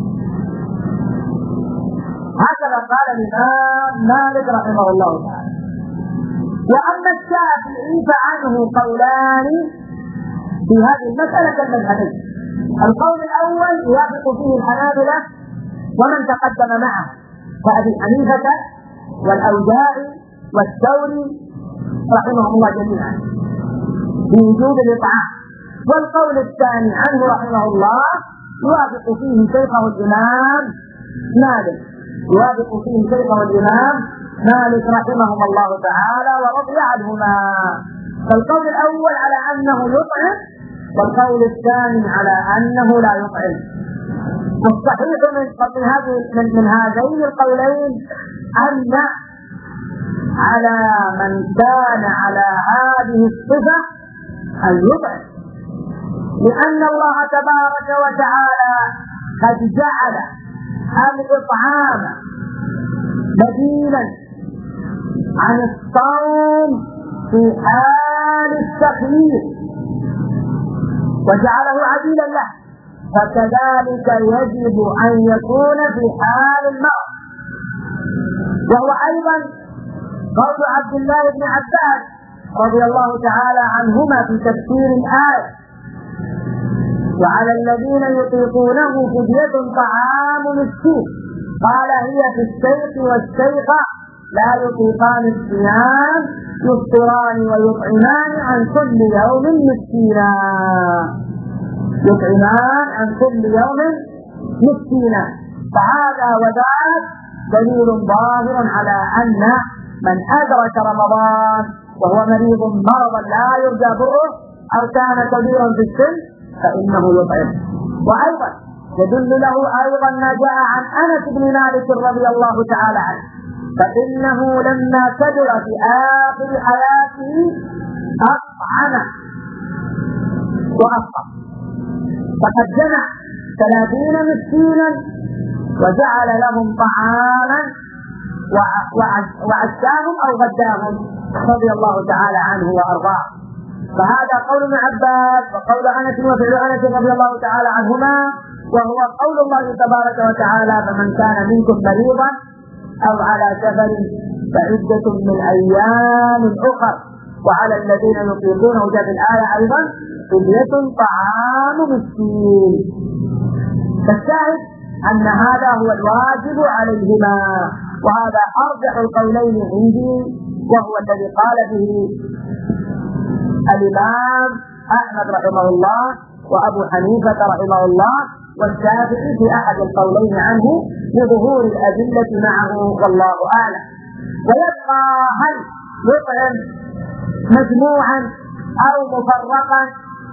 هكذا قال الإمام مالك رحمه الله تعالى. وأما الشافعي فعنه قولان في هذه المسألة كالمذهبين. القول الأول يوافق فيه الحنابلة ومن تقدم معه كأبي حنيفة والأوزاعي والثوري رحمهم الله جميعا في وجوب الإطعام. والقول الثاني عنه رحمه الله يوافق فيه شيخه الإمام مالك يوافق فيه شيخه الإمام مالك رحمهم الله تعالى ورضي عنهما. فالقول الأول على أنه يطعم، والقول الثاني على أنه لا يطعم. الصحيح من من, من هذين القولين أن على من كان على هذه الصفة أن يطعم، لأن الله تبارك وتعالى قد جعل الإطعام بديلا عن الصوم في حال التخيير وجعله عديلا له، فكذلك يجب أن يكون في حال المرض. وهو أيضا قول عبد الله بن عباس رضي الله تعالى عنهما في تفسير الآية: وعلى الذين يطيقونه فدية طعام مسكين، قال هي في الشيخ والشيخة لا يطيقان الصيام يفطران ويطعمان عن كل يوم مسكينا يطعمان عن كل يوم مسكينا. فهذا وذاك دليل ظاهر على أن من أدرك رمضان وهو مريض مرضا لا يرجى برؤه أو كان كبيرا في السن فإنه يطعم. وأيضا يدل له أيضا ما جاء عن أنس بن مالك رضي الله تعالى عنه، فإنه لما كبر في آخر حياته أطعم وأفطر، فقد جمع ثلاثين مسكينا وجعل لهم طعاما وعشاهم أو غداهم رضي الله تعالى عنه وأرضاه. فهذا قول ابن عباس وقول أنس وفعل أنس رضي الله تعالى عنهما، وهو قول الله تبارك وتعالى: فمن كان منكم مريضا أو على سفر فعدة من أيام أخر وعلى الذين يطيقونه جاء في الآية أيضا فدية طعام مسكين. فالشاهد أن هذا هو الواجب عليهما، وهذا أرجح القولين عندي، وهو الذي قال به الإمام أحمد رحمه الله وأبو حنيفة رحمه الله والشافعي في أحد القولين عنه لظهور الأدلة معه والله أعلم. ويبقى هل يطعم مجموعا أو مفرقا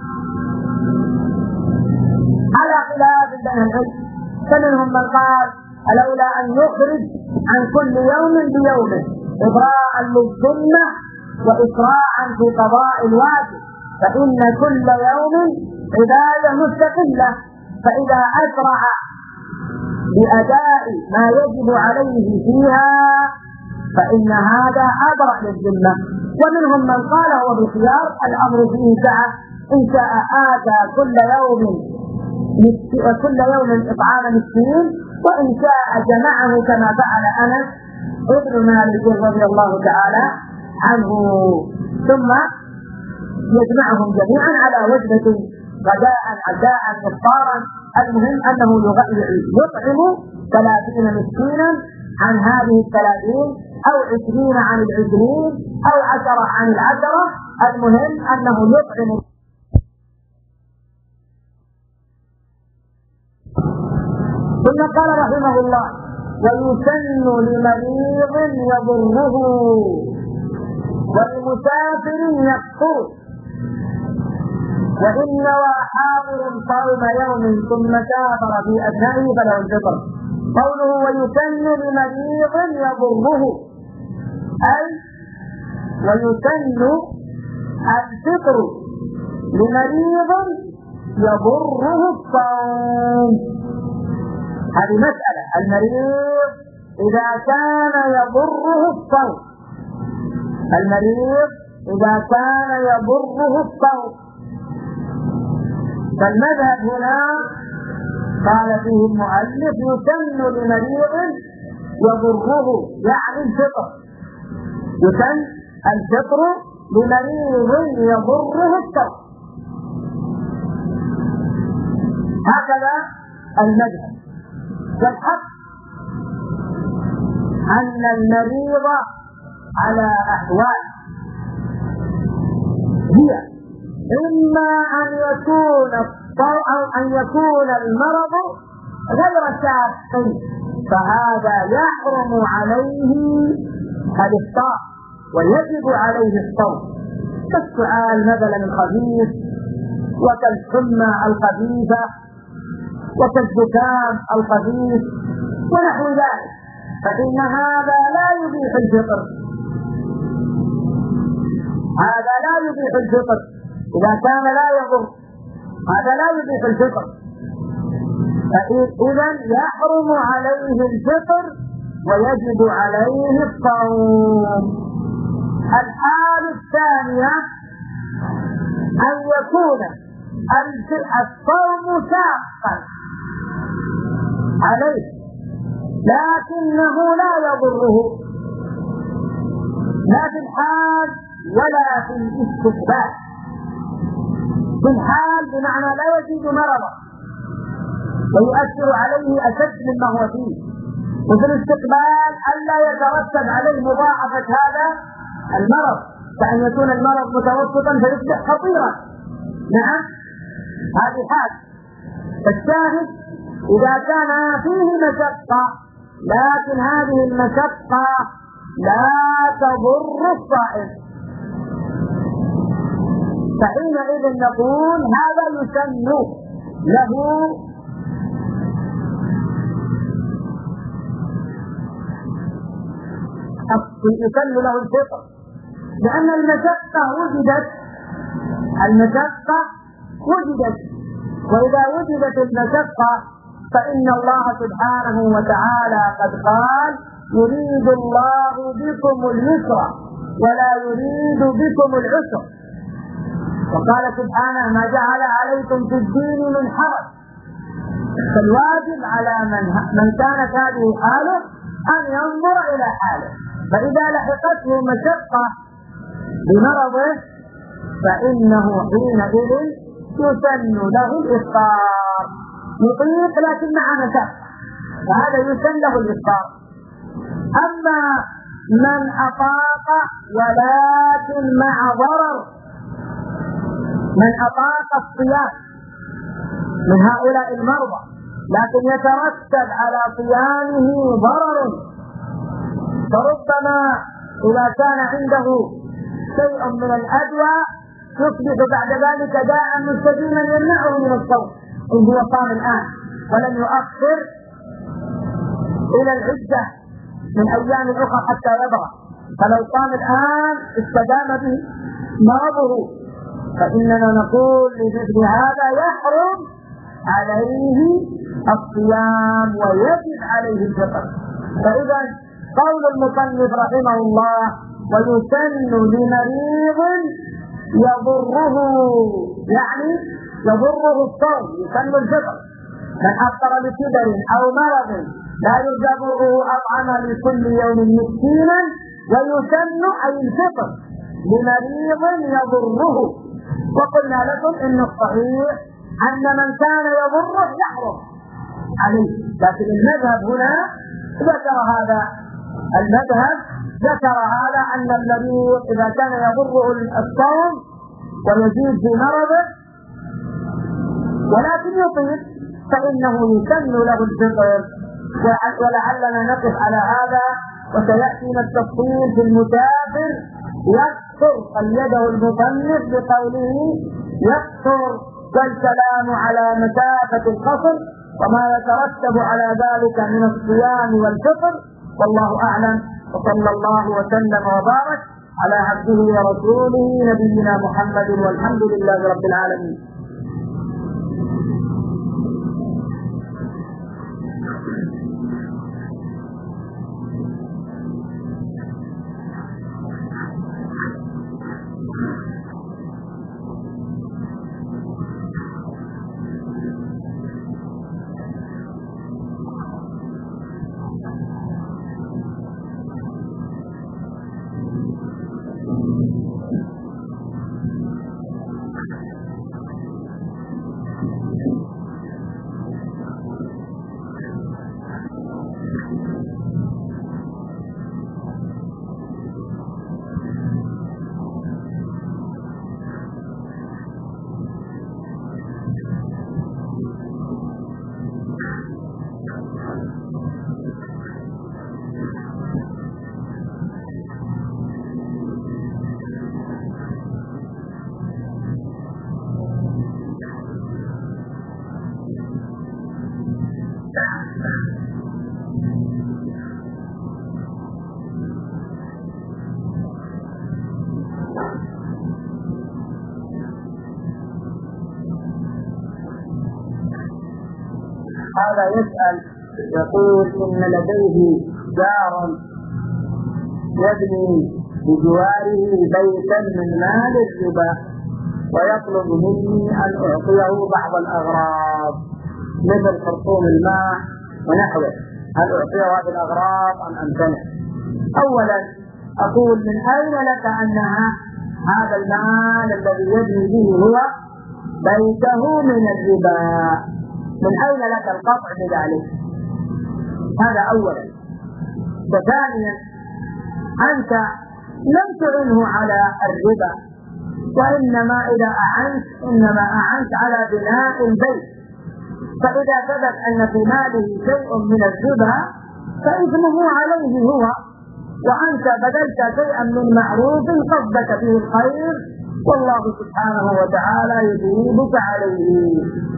على خلاف بين العلم، فمنهم من قال ألولا أن يخرج عن كل يوم بيومه إبراء للذمة وإسراعا في قضاء الواجب، فإن كل يوم عبادة مستقلة، فإذا أسرع بأداء ما يجب عليه فيها فإن هذا أبرأ للذمة. ومنهم من قال هو بخيار الأمر فيه سعة، إن شاء آتى كل يوم كل يوم إطعام مسكين، وإن شاء جمعه كما فعل أنس ابن مالك رضي الله تعالى عنه، ثم يجمعهم جميعا على وجبة غداء عشاء إفطارا. المهم أنه يطعم ثلاثين مسكينا عن هذه الثلاثين أو عشرين عن العشرين أو عشرة عن العشرة، المهم أنه يطعم. ثم قال رحمه الله: ويسن لمريض يضره ولمسافر يفطر وإن نوى حاضر صوم يوم ثم سافر في أثنائه فله الفطر. قوله ويسن لمريض يضره أي ويسن الفطر لمريض يضره الصوم. هذه مسألة. المريض إذا كان يضره الصوم المريض إذا كان يضره الصوم فالمذهب هنا قال فيه المؤلف يسن لمريض يضره يعني الفطر، يسن الفطر لمريض يضره الصوم. هكذا المذهب. والحق أن المريض على أحوال، هي إما أن يكون أو أن يكون المرض غير شاق فهذا يحرم عليه الإفطار ويجب عليه الصوم، كالسعال مثلا الخبيث وكالحمى الخبيثة وكالزكام الخبيث ونحو ذلك، فإن هذا لا يبيح الفطر، هذا لا يبيح الفطر إذا كان لا يضر، هذا لا يبيح الفطر، فإذا يحرم عليه الفطر ويجب عليه الصوم. الحال الثانية أن يكون الصوم شاقا عليه لكنه لا يضره لا في الحال ولا في الاستقبال. في الحال بمعنى لا يزيد مرضا ويؤثر عليه أشد مما هو فيه، وفي الاستقبال ألا يترتب عليه مضاعفة هذا المرض، كأن يكون المرض متوسطا فيصبح خطيرا. نعم هذه حال. الشاهد إذا كان فيه مشقة لكن هذه المشقة لا تضر الصائم فحينئذ نقول هذا يسن له يسن له الفطر، لأن المشقة وجدت المشقة وجدت وإذا وجدت المشقة فإن الله سبحانه وتعالى قد قال يريد الله بكم اليسر ولا يريد بكم العسر، وقال سبحانه ما جعل عليكم في الدين من حرج، فالواجب على من من كانت هذه حاله أن ينظر إلى حاله، فإذا لحقته مشقة بمرضه فإنه حينئذ يسن له الإفطار، يطيق لكن مع مشقة، وهذا يسن له الإفطار. أما من أطاق ولكن مع ضرر، من أطاق الصيام من هؤلاء المرضى لكن يترتب على صيامه ضرر، فربما إذا كان عنده شيء من الأدوى يصبح بعد ذلك داء مستديما يمنعه من الصوم إن هو صام الآن ولم يؤخر إلى العدة من أيام أخرى حتى يبرأ، فلو صام الآن استدام به مرضه، فإننا نقول لمثل هذا يحرم عليه الصيام ويجب عليه الفطر. فإذا قول المصنف رحمه الله ويسن لمريض يضره يعني يضره الصوم، يسن الفطر. من أفطر بكبر أو مرض لا يرجى ضره أطعم لكل يوم مسكينا ويسن أي الفطر لمريض يضره. وقلنا لكم إن الصحيح أن من كان يضره يحرم عليه، لكن المذهب هنا ذكر هذا المذهب ذكر هذا أن المريض إذا كان يضره الصوم ويزيد في مرضه ولكن يطيق فإنه يسن له الفطر ولعلنا نقف على هذا، وسيأتينا التفصيل في المسافر يكثر. قيده المصنف بقوله يكثر، والكلام على مسافة القصر وما يترتب على ذلك من الصيام والفطر، والله أعلم. وصلى الله وسلم وبارك على عبده ورسوله نبينا محمد، والحمد لله رب العالمين. هذا يسأل يقول إن لديه جار يبني بجواره بيتا من مال الربا، ويطلب مني أن أعطيه بعض الأغراض مثل خرطوم الماء ونحوه، هل أعطيه هذه الأغراض أم أمتنع؟ أولا أقول من أين لك أن هذا المال الذي يبني به هو بيته من الربا؟ من أين لك القطع بذلك؟ هذا أولا. وثانيا أنت لم تعنه على الربا، وإنما إذا أعنت إنما أعنت على بناء البيت، فإذا ثبت أن في ماله شيء من الربا فإثمه عليه هو، وأنت بذلت شيئا من معروف قصدك فيه الخير، والله سبحانه وتعالى يثيبك عليه.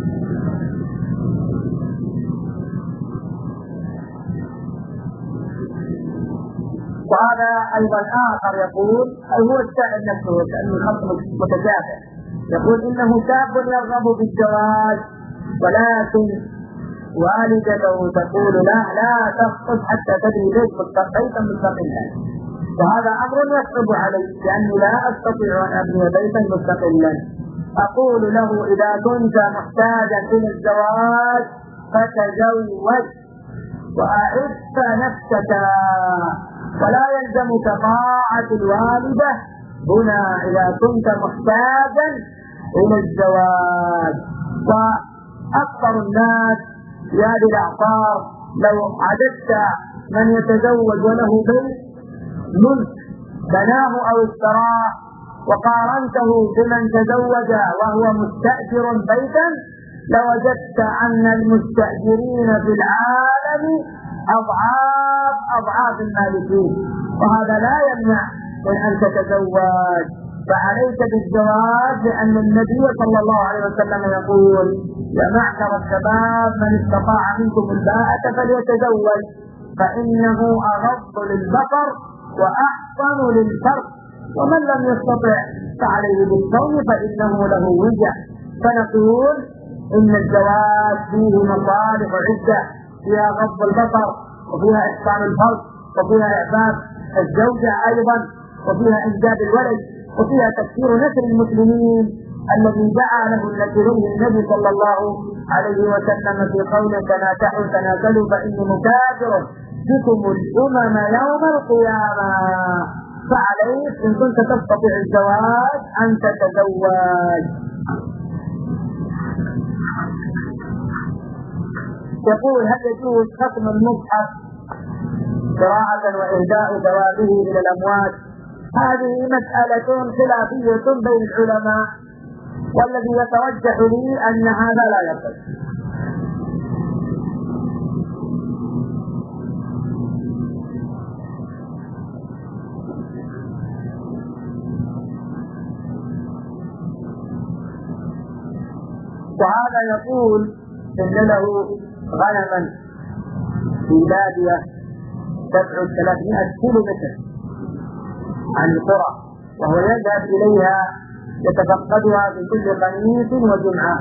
وهذا أيضا آخر يقول، أي هو السائل نفسه لأنه الخط متشابه، يقول إنه شاب يرغب بالزواج ولكن والدته تقول له لا تسقط حتى تبني بيت بيتا مستقلا، وهذا أمر يصعب علي لأني لا أستطيع أن أبني بيتا مستقلا. أقول له إذا كنت محتاجا إلى الزواج فتزوج وأعف نفسك، ولا يلزمك طاعة الوالدة هنا إذا كنت محتاجا إلى الزواج. وأكثر الناس في هذه الأعصار لو عددت من يتزوج وله بيت ملك بناه أو اشتراه وقارنته بمن تزوج وهو مستأجر بيتا لوجدت أن المستأجرين في العالم أضعاف أضعاف المالكين، وهذا لا يمنع من أن تتزوج. فعليك بالزواج، لأن النبي صلى الله عليه وسلم يقول يا معشر الشباب من استطاع منكم الباءة فليتزوج فإنه أغض للبصر وأحسن للفرج، ومن لم يستطع فعليه بالصوم فإنه له وجع. فنقول إن الزواج فيه مصالح عدة، فيها غض البصر، وفيها إحسان الفرج، وفيها إعفاف الزوجة أيضا، وفيها إنجاب الولد، وفيها تكثير نسل المسلمين الذي دعا له إليه النبي صلى الله عليه وسلم في قوله تناكحوا تناسلوا فإني مكافر بكم الأمم يوم القيامة. فعليك إن كنت تستطيع الزواج أن تتزوج. يقول هل يجوز ختم المصحف قراءة وإهداء ثوابه إلى الأموات؟ هذه مسألة خلافية بين العلماء، والذي يترجح لي أن هذا لا يصح، وهذا يقول إن له غنما في بادية تبعد ثلاثمائة كيلو متر عن القرى، وهو يذهب إليها يتفقدها في كل خميس وجمعة،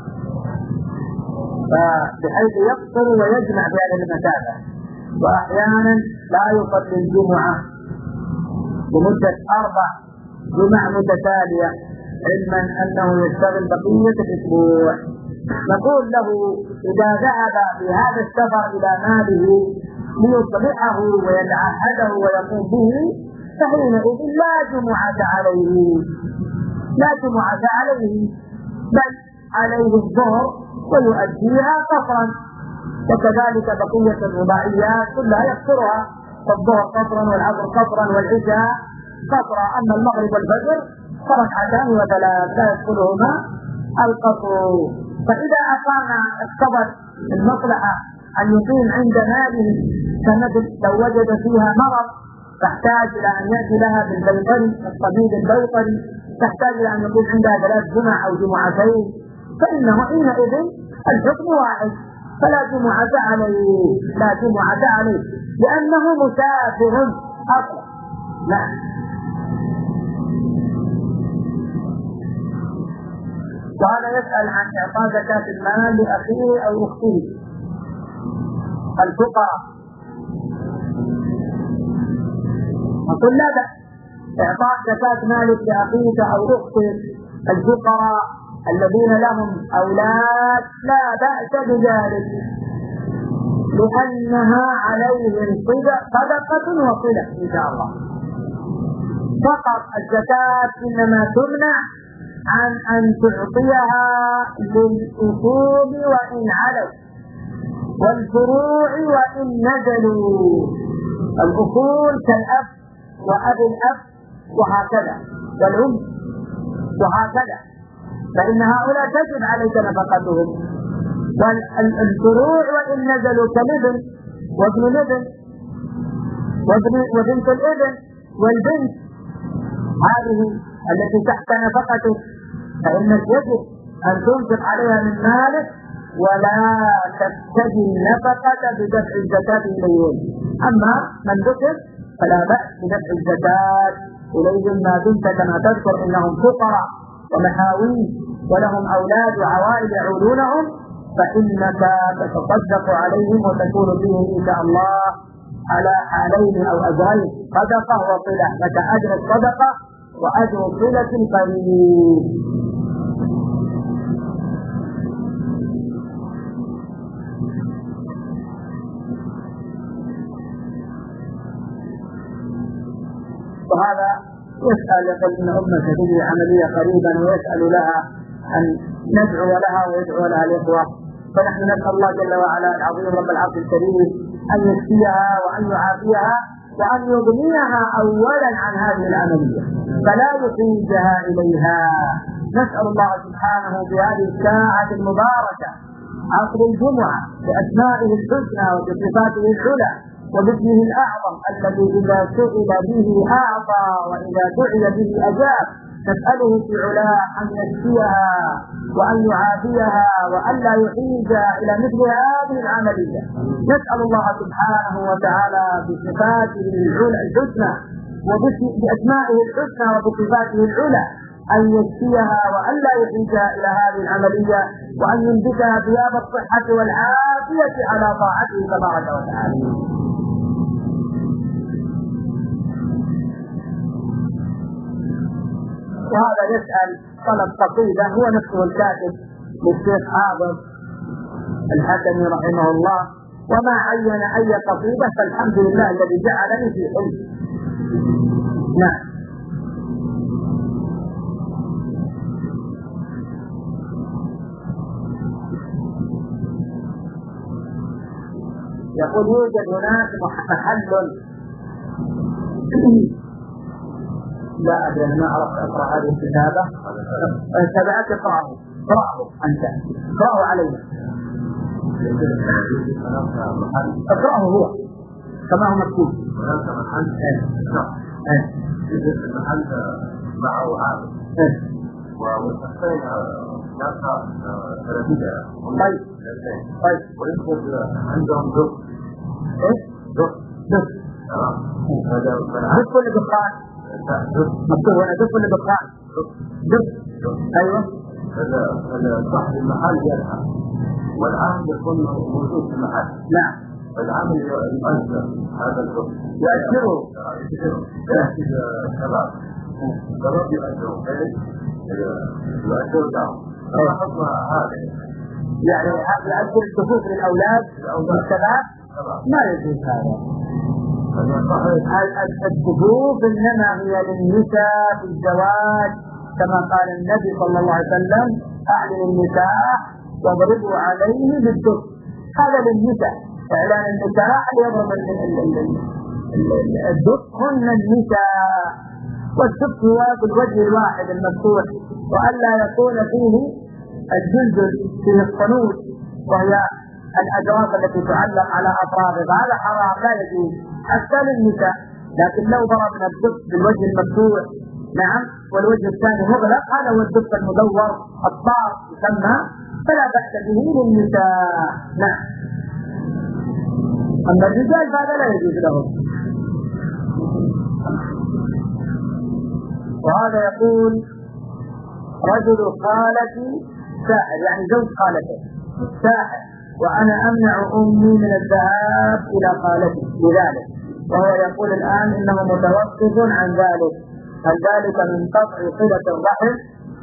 بحيث يقصر ويجمع في هذه المسافة، وأحيانا لا يصلي الجمعة لمدة أربع جمع متتالية، علما أنه يشتغل بقية الأسبوع. نقول له إذا ذهب في هذا السفر إلى ماله ليصلحه ويتعهده ويقوم به، فحينئذ لا جمعة عليه، لا جمعة عليه، بل عليه الظهر ويؤديها قصرا، وكذلك بقية الرباعيات كلها يقصرها، فالظهر قصرا والعصر قصرا والعشاء قصرا، أما المغرب والفجر فركعتان وثلاث لا يدخلهما القصر. فإذا أقام اقتضت المصلحة أن يقيم عند ماله، كمثل لو وجد فيها مرض تحتاج إلى أن يأتي لها بالبيطري الطبيب البيطري، تحتاج إلى أن يقيم عندها ثلاث جمع أو جمعتين، فإنه حينئذ الحكم واحد، فلا جمعة عليه، لا جمعة عليه لأنه مسافر أصلا. نعم. وهذا يسأل عن إعطاء زكاة المال لأخيه أو أخته الفقراء. نقول لا بأس إعطاء زكاة مالك لأخيك أو أختك الفقراء الذين لهم أولاد، لا بأس بذلك، لأنها عليهم صدقة وصلة إن شاء الله. فقط الزكاة إنما تمنع عن أن تعطيها للأصول وإن علوا، والفروع وإن نزلوا. الأصول كالأب وأبي الأب وهكذا، والأم وهكذا، فإن هؤلاء تجب عليك نفقتهم. والفروع وإن نزلوا كالابن وابن الابن وبنت الابن والبنت، هذه التي تحت نفقتك، فإنك يجب أن تنفق عليها من مالك ولا تبتدي النفقة بدفع الزكاة إليهم. أما من ذكر فلا بأس بدفع الزكاة إليهم ما دمت كما تذكر إنهم فقراء ومحاوين ولهم أولاد وعوائل يعولونهم، فإنك تتصدق عليهم وتكون فيهم إن شاء الله على حالين أو أجرين، صدقة وصلة، لك أجر الصدقة وأجر صلة قريب. وهذا يسأل يقول إن أمك تجري عملية قريبا ويسأل لها أن ندعو لها ويدعو لها الإخوة، فنحن نسأل الله جل وعلا العظيم رب العرش الكريم أن يشفيها وأن يعافيها وأن يغنيها أولا عن هذه العملية فلا يحيجها إليها. نسأل الله سبحانه في هذه الساعة المباركة عصر الجمعة بأسمائه الحسنى وبصفاته العلى وباسمه الأعظم الذي إذا سئل به أعطى وإذا دعي به أجاب، نسأله في علاه أن يشفيها وأن يعافيها وأن لا يحيج إلى مثل هذه العملية. نسأل الله سبحانه وتعالى بصفاته الحسنى وبأسمائه الحسنى وبصفاته العلى أن يشفيها وأن لا يحيجها إلى هذه العملية، وأن ينبتها ثياب الصحة والعافية على طاعته تبارك وتعالى. وهذا يسأل طلب قصيدة هو نفسه الكاتب للشيخ حافظ الحكمي رحمه الله، وما عين أي قصيدة، فالحمد لله الذي جعلني في حلم. نعم. يقول يوجد هناك محل لا أدري أنا ما عرفت أقرأ هذه الكتابة، تبعت اقرأه اقرأه أنت اقرأه علينا، اقرأه هو كما هو مكتوب. هناك محل المحل معه عابد ومستقبلين طيب طيب عندهم دق ايش؟ دق دف هذا دف ولا دخان؟ مكتوب هنا دف ولا دخان؟ دف ايوه. هذا هذا صاحب المحل يلعب والعامل يكون موجود في المحل. نعم. العامل يؤثر هذا الدق يؤثره يأتي الشباب الشباب يؤثروا يؤثروا لهم هذا يعني يؤثر الصفوف للأولاد والشباب ما يجوز هذا. الصفوف إنما هي للنساء في الزواج كما قال النبي صلى الله عليه وسلم أعلن النساء واضربوا عليه بالدف. هذا للنساء إعلان النساء ليضرب الدف هن النساء. والدف هو بالوجه الواحد المفتوح وألا يكون فيه الجلجل فيه الصنوج وهي الأجراس التي تعلق على أطرافه، هذا حرام لا يجوز حتى للنساء. لكن لو ضربنا الدف بالوجه المفتوح نعم والوجه الثاني مغلق هذا هو الدف المدور الطار يسمى فلا بأس به للنساء. نعم. أما الرجال فهذا لا يجوز له. وهذا يقول رجل خالتي ساحر يعني زوج خالته ساحر وأنا أمنع أمي من الذهاب إلى خالتي لذلك وهو يقول الآن إنه متوقف عن ذلك. هل ذلك من قطع صلة الرحم؟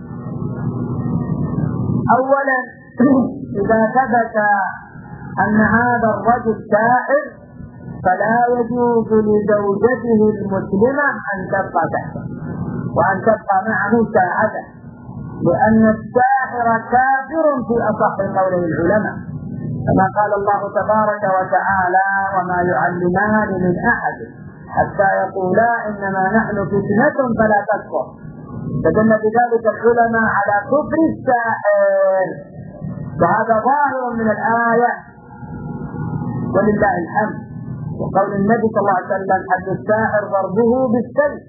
أولا إذا ثبت أن هذا الرجل ساحر فلا يجوز لزوجته المسلمة أن تبقى تحته وأن تبقى معه ساعته لأن الساحر كافر في أصح قوله العلماء كما قال الله تبارك وتعالى وما يعلمان من أحد حتى يقولا إنما نحن فتنة فلا تكفر. فدل بذلك العلماء على كفر الساحر وهذا ظاهر من الآية ولله الحمد. وقول النبي صلى الله عليه وسلم حد الساحر ضربه بالسيف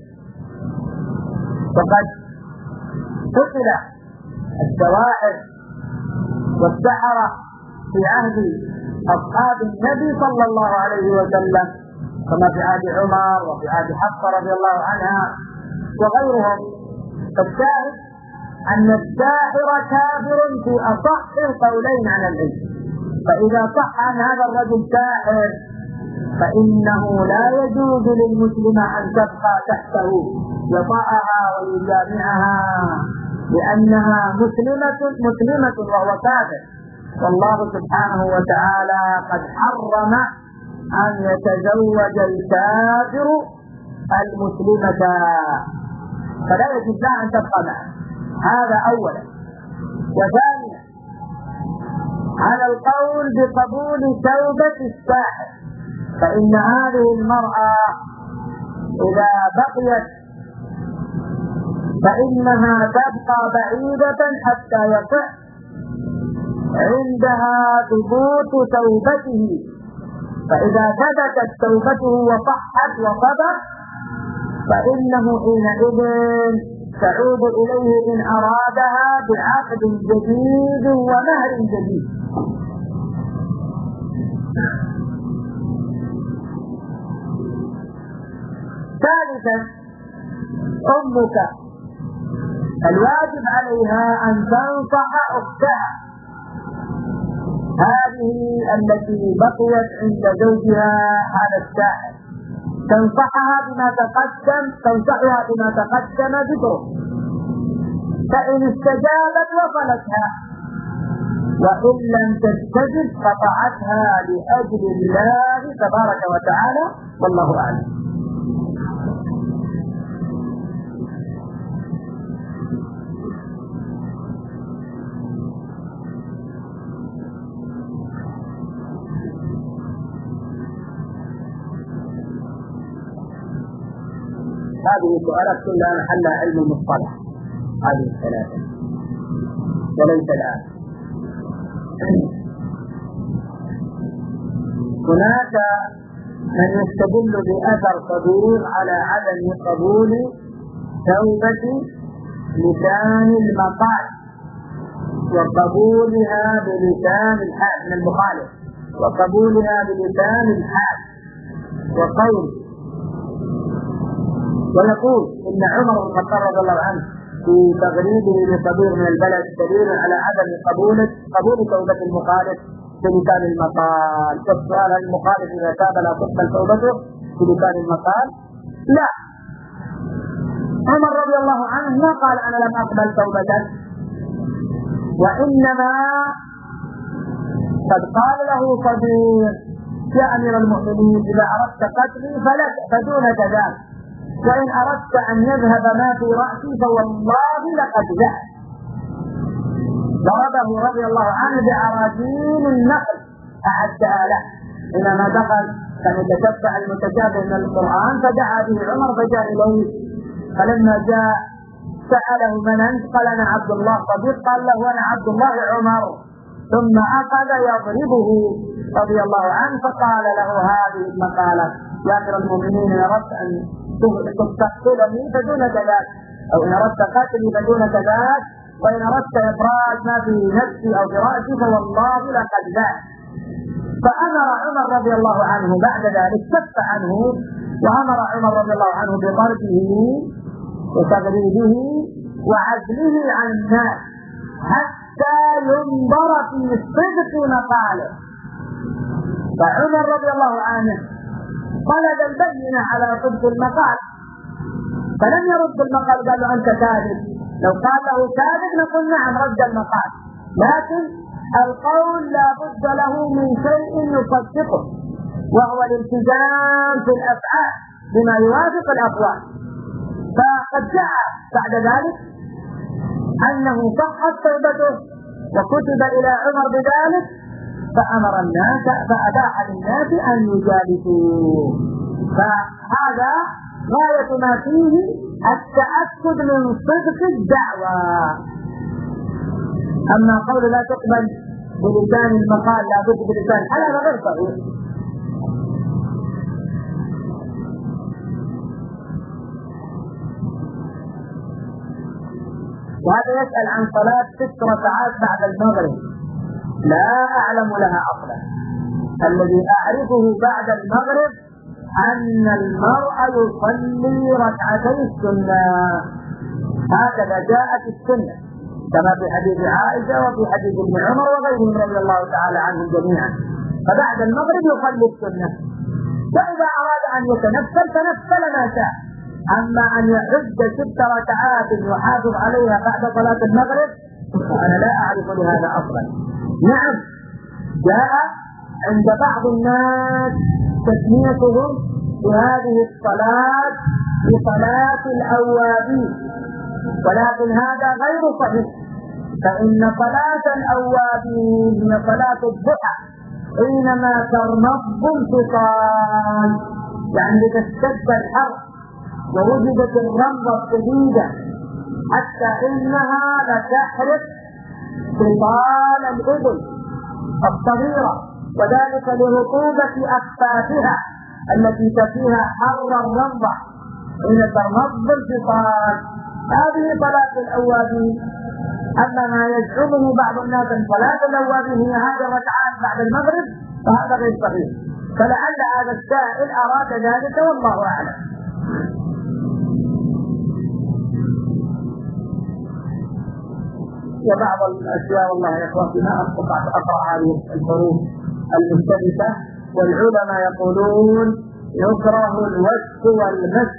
فقد قتل السواحر والسحرة في عهد أصحاب النبي صلى الله عليه وسلم كما في عهد عمر وفي عهد حفصة رضي الله عنها وغيرهم. فالشاهد أن الساحر كافر في أصح القولين عن العلم. فإذا صح أن هذا الرجل ساحر فإنه لا يجوز للمسلم أن تبقى تحته يطأها ويجامعها لأنها مسلمة مسلمة وهو كافر والله سبحانه وتعالى قد حرم أن يتزوج الكافر المسلمة فلا يجوز لها أن تبقى معه. هذا أولا. وثانيا على القول بقبول توبة الساحر فإن هذه المرأة إذا بقيت فإنها تبقى بعيدة حتى يصح عندها ثبوت توبته. فإذا ثبتت توبته وصحت وصبر فإنه حينئذ تعود إليه إن أرادها بعقد جديد ومهر جديد. ثالثا أمك الواجب عليها أن تنصح أختها هذه التي بقيت عند زوجها على الساحر تنصحها بما تقدم تنصحها بما تقدم ذكره فإن استجابت وصلتها وإن لم تستجب قطعتها لأجل الله تبارك وتعالى والله أعلم. هذه السؤالات كلها محلها علم المصطلح هذه الثلاثة وليس الآن. هناك من يستدل بأثر صدور على عدم قبول توبة لسان المقال وقبولها بلسان الحال من المخالف، وقبولها بلسان الحال وقول. ويقول إن عمر بن الخطاب رضي الله عنه في تغريده لصغير من البلد دليل على عدم قبول قبول توبة المخالف بلسان المقال. فالسؤال: هل المخالف إذا تاب لا تقبل توبته بلسان المقال؟ لا. عمر رضي الله عنه ما قال أنا لم أقبل توبته، وإنما قد قال له صديق: يا أمير المؤمنين إذا أردت قتلي فلك فدونك ذلك، وإن أردت أن يذهب ما في رأسي فوالله لقد ذهب. ضربه رضي الله عنه بعراجين النخل أعدها له حينما دخل كان يتتبع المتشابه من القرآن، فدعا به عمر فجاء إليه، فلما جاء سأله: من أنت؟ قال: أنا عبد الله. صديق قال له: أنا عبد الله عمر. ثم أخذ يضربه رضي الله عنه، فقال له هذه المقالة: يا أمير المؤمنين إن أردت أن تقتلني فدونك ذاك، أو إن أردت قتلي فدونك ذاك، وإن أردت إخراج ما في نفسي أو في رأسي فوالله لقد ذاك. فأمر عمر رضي الله عنه بعد ذلك كف عنه، وأمر عمر رضي الله عنه بضربه وتغريبه وعزله عن الناس حتى ينظر في صدق مقاله. فعمر رضي الله عنه طلب البينة على صدق المقال، فلم يرد المقال، قال له أنت كاذب. لو قال له كاذب نقول نعم رد المقال، لكن القول لا بد له من شيء يصدقه، وهو الالتزام في الأفعال بما يوافق الأقوال. فقد جاء بعد ذلك أنه صحت توبته وكتب إلى عمر بذلك، فأمر الناس فأباح للناس أن يجالسوه. فهذا غاية ما فيه التأكد من صدق الدعوة. أما قول لا تقبل بلسان المقال لا بد بلسان الحال هذا غير صحيح. وهذا يسأل عن صلاة ست ركعات بعد المغرب، لا أعلم لها أصلا. الذي أعرفه بعد المغرب أن المرء يصلي ركعتي السنة، هكذا جاءت السنة كما في حديث عائشة وفي حديث ابن عمر وغيرهم رضي الله تعالى عنهم جميعا. فبعد المغرب يصلي السنة، فإذا أراد أن يتنفل تنفل ما شاء. أما أن يعد ست ركعات يحافظ عليها بعد صلاة المغرب أنا لا أعرف لهذا أصلا. نعم جاء عند بعض الناس تسميتهم بهذه الصلاة بصلاة الأوابين، ولكن هذا غير صحيح، فإن صلاة الأوابين هي صلاة الضحى حينما ترمض الفصال، يعني تشتد الحر ووجدت الرمضة الشديدة حتى إنها لتحرق فصال الإبل الصغيرة، وذلك لرطوبة أكفافها التي تفيها حر الرمضة حين ترمض الفصال. هذه صلاة الأوابين. أما ما يزعمه بعض الناس أن صلاة الأوابين هي هذه الركعات بعد المغرب فهذا غير صحيح، فلعل هذا السائل أراد ذلك والله أعلم. وبعض الأشياء والله يا إخواني ما أستطعت أقرأ هذه الحروف المختلفة، والعلماء يقولون يكره الوجه والمس،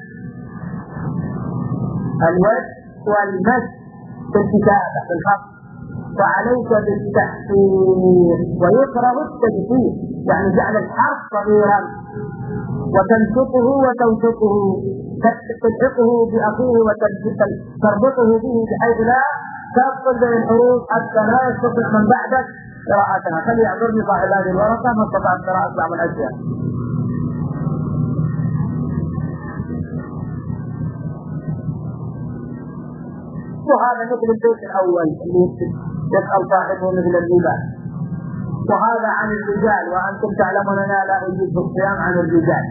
الوجه والمس في الكتابة في الخط، وعليك بالتحسين، ويكره التجسيد يعني جعل الحرف صغيرا وتنشطه وتوثقه، تلحقه بأخيه وتربطه به بحيث لا تفصل بين الحروف حتى لا يستطيع من بعدك قراءتها. فليعذرني صاحب هذه الورقة ما استطاع قراءة بعض الأشياء. وهذا مثل البيت الأول اللي يسأل صاحبه مثل الربا. وهذا عن الرجال، وأنتم تعلمون أنا لا أجيب الصيام عن الرجال.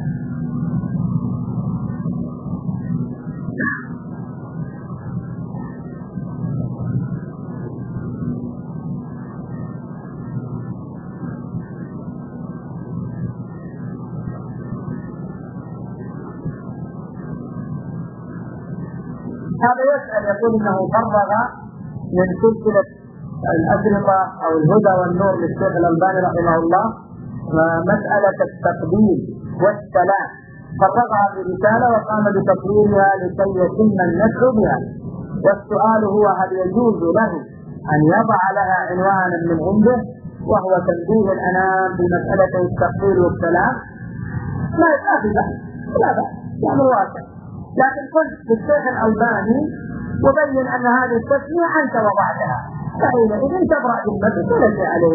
هذا يسأل يقول إنه فرغ من سلسلة الأشرطة أو الهدى والنور للشيخ الألباني رحمه الله مسألة التقديم والسلام، فرغها برسالة وقام بتطويرها لكي يتم النشر بها. والسؤال هو هل يجوز له أن يضع لها عنوانا من عنده وهو تنبيه الأنام في مسألة التقدير والسلام؟ لا في بأس، لا بأس، يعني واسع. لكن قلت للشيخ الألباني وبين أن هذه التسمية أنت وضعتها، فحينئذ تبرأ ذمتك ولا شيء عليه.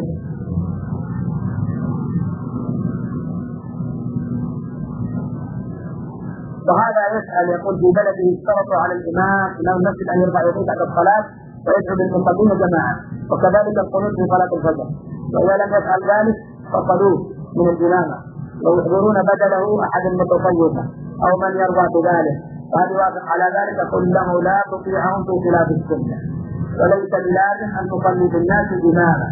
وهذا يسأل يقول في بلده اشترطوا على الإمام إمام المسجد أن يرفع يديه بعد الصلاة ويدعو بالمصلين جماعة، وكذلك القنوت في صلاة الفجر، وإذا لم يفعل ذلك فصلوه من الإمامة ويحضرون بدله أحد المتصوفة أو من يرضى بذلك، وهذا واقع على ذلك قل له لا تطيعهم في خلاف السنة، وليس بلازم أن تصلي بالناس إماما.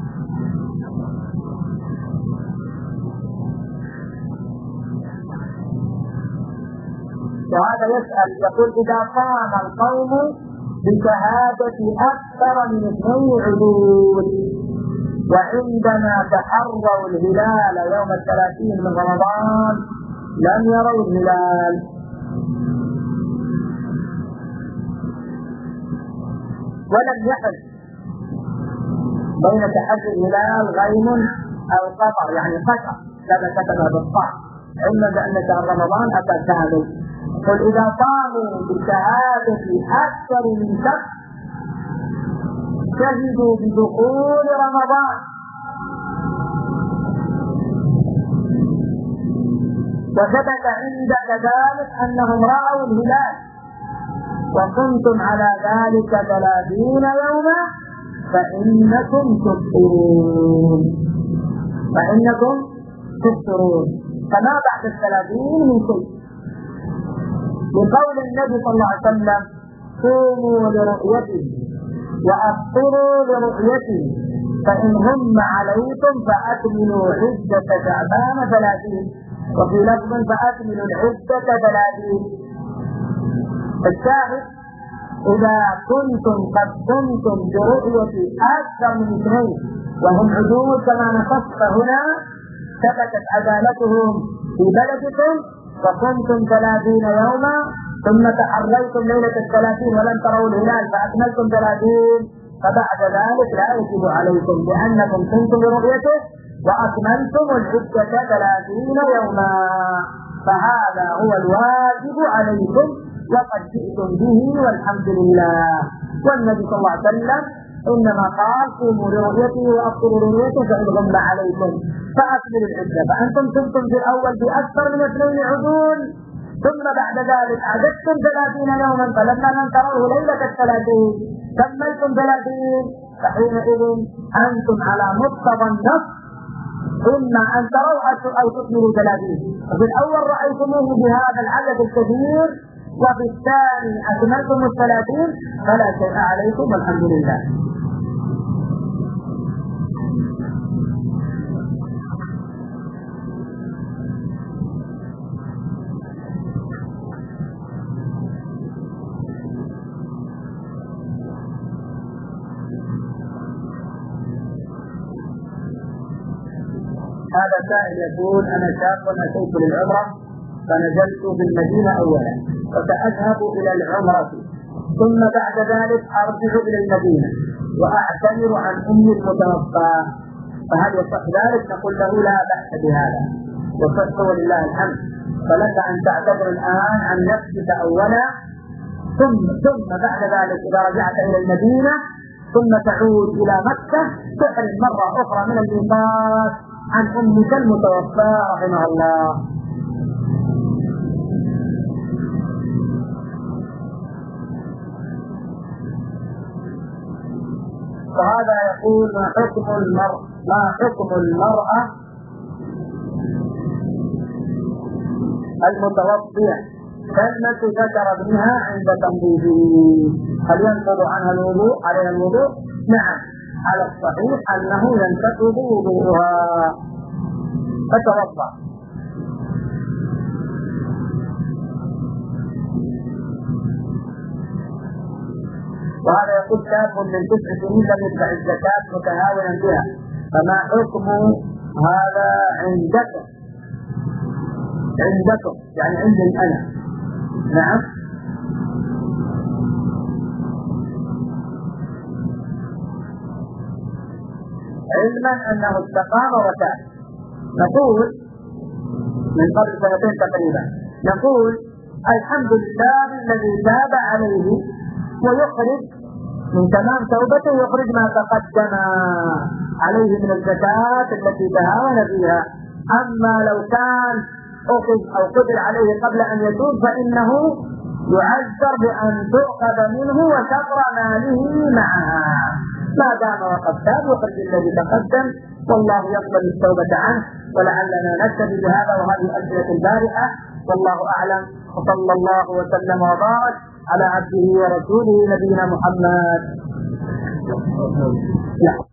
وهذا يسأل يقول إذا قام القوم بشهادة أكثر من اثنين عدول وعندما تحروا الهلال يوم الثلاثين من رمضان لم يروا الهلال، ولم يحل بين تحري الهلال غيم أو قطر، يعني قطر كما كتبها بالطاء، علما بأن شهر رمضان أتى كامل. قل إذا قاموا بشهادة أكثر من شخص شهدوا بدخول رمضان وثبت عندك ذلك أنهم رأوا الهلال وكنتم على ذلك ثلاثين يوما فإنكم تفطرون فإنكم تفطرون فما بعد الثلاثين من شيء، لقول النبي صلى الله عليه وسلم صوموا لرؤيته وأفطروا لرؤيته فإن غم عليكم فأكملوا عدة شعبان ثلاثين، وفي لفظ فأكملوا العدة ثلاثين. الشاهد إذا كنتم قد قمتم برؤية أكثر من اثنين وهم عدول كما نصت هنا ثبتت عدالتهم في بلدكم وكنتم ثلاثين يوما ثم تحريتم ليلة الثلاثين ولم تروا الهلال فأكملتم ثلاثين، فبعد ذلك لا يجب عليكم لأنكم كنتم برؤيته وأكملتم العدة ثلاثين يوما، فهذا هو الواجب عليكم وقد جئتم به والحمد لله. والنبي صلى الله عليه وسلم إنما قال قوموا لرؤيته وأفطروا لرؤيته فإن غم عليكم فأكملوا العدة، فأنتم كنتم في الأول بأكثر من اثنين عدول ثم بعد ذلك عددتم ثلاثين يوما فلما لم تروه ليلة الثلاثين كملتم ثلاثين، فحينئذ أنتم على مقتضى النص إما أن تروا أو تكملوا ثلاثين، وفي الأول رأيتموه بهذا العدد الكبير وفي الثاني أكملتم الثلاثين فلا شيء عليكم والحمد لله. هذا سائل يقول أنا شاب أتيت للعمرة فنزلت بالمدينة أولا وسأذهب إلى العمرة ثم بعد ذلك أرجع إلى المدينة وأعتمر عن أمي المتوفى، فهل يصح ذلك؟ نقول له لا بأس بهذا وصح ولله الحمد، فلك أن تعتبر الآن عن نفسك أولا ثم ثم بعد ذلك إذا رجعت إلى المدينة ثم تعود إلى مكة تحرم مرة أخرى من الميقات عن أمك المتوفى رحمه الله. وهذا يقول ما حكم المرء ما حكم المرأة المتوضئة كلمة ذكر ابنها عند تنظيفه هل ينقض عنها الوضوء عليها الوضوء؟ نعم، على الصحيح أنه ينتقض وضوءها فتوضأ. وهذا يقول شاب من تسع سنين لم يدفع الزكاة متهاونا بها، فما حكم هذا عندكم؟ عندكم يعني عندي أنا. نعم. علما أنه استقام وتاب. نقول من قبل سنتين تقريبا، نقول الحمد لله الذي تاب عليه ويخرج من تمام توبته، يخرج ما تقدم عليه من الزكاة التي تهاون فيها. أما لو كان أخذ أو قدر عليه قبل أن يتوب فإنه يعذر بأن تؤخذ منه وشطر ماله معها. ما دام وقد تاب يخرج الذي تقدم، والله يقبل التوبة عنه. ولعلنا نكتفي بهذا وهذه الأسئلة البارحة، والله أعلم. وصلى الله وسلم وبارك على عبده ورسوله نبينا محمد. لا.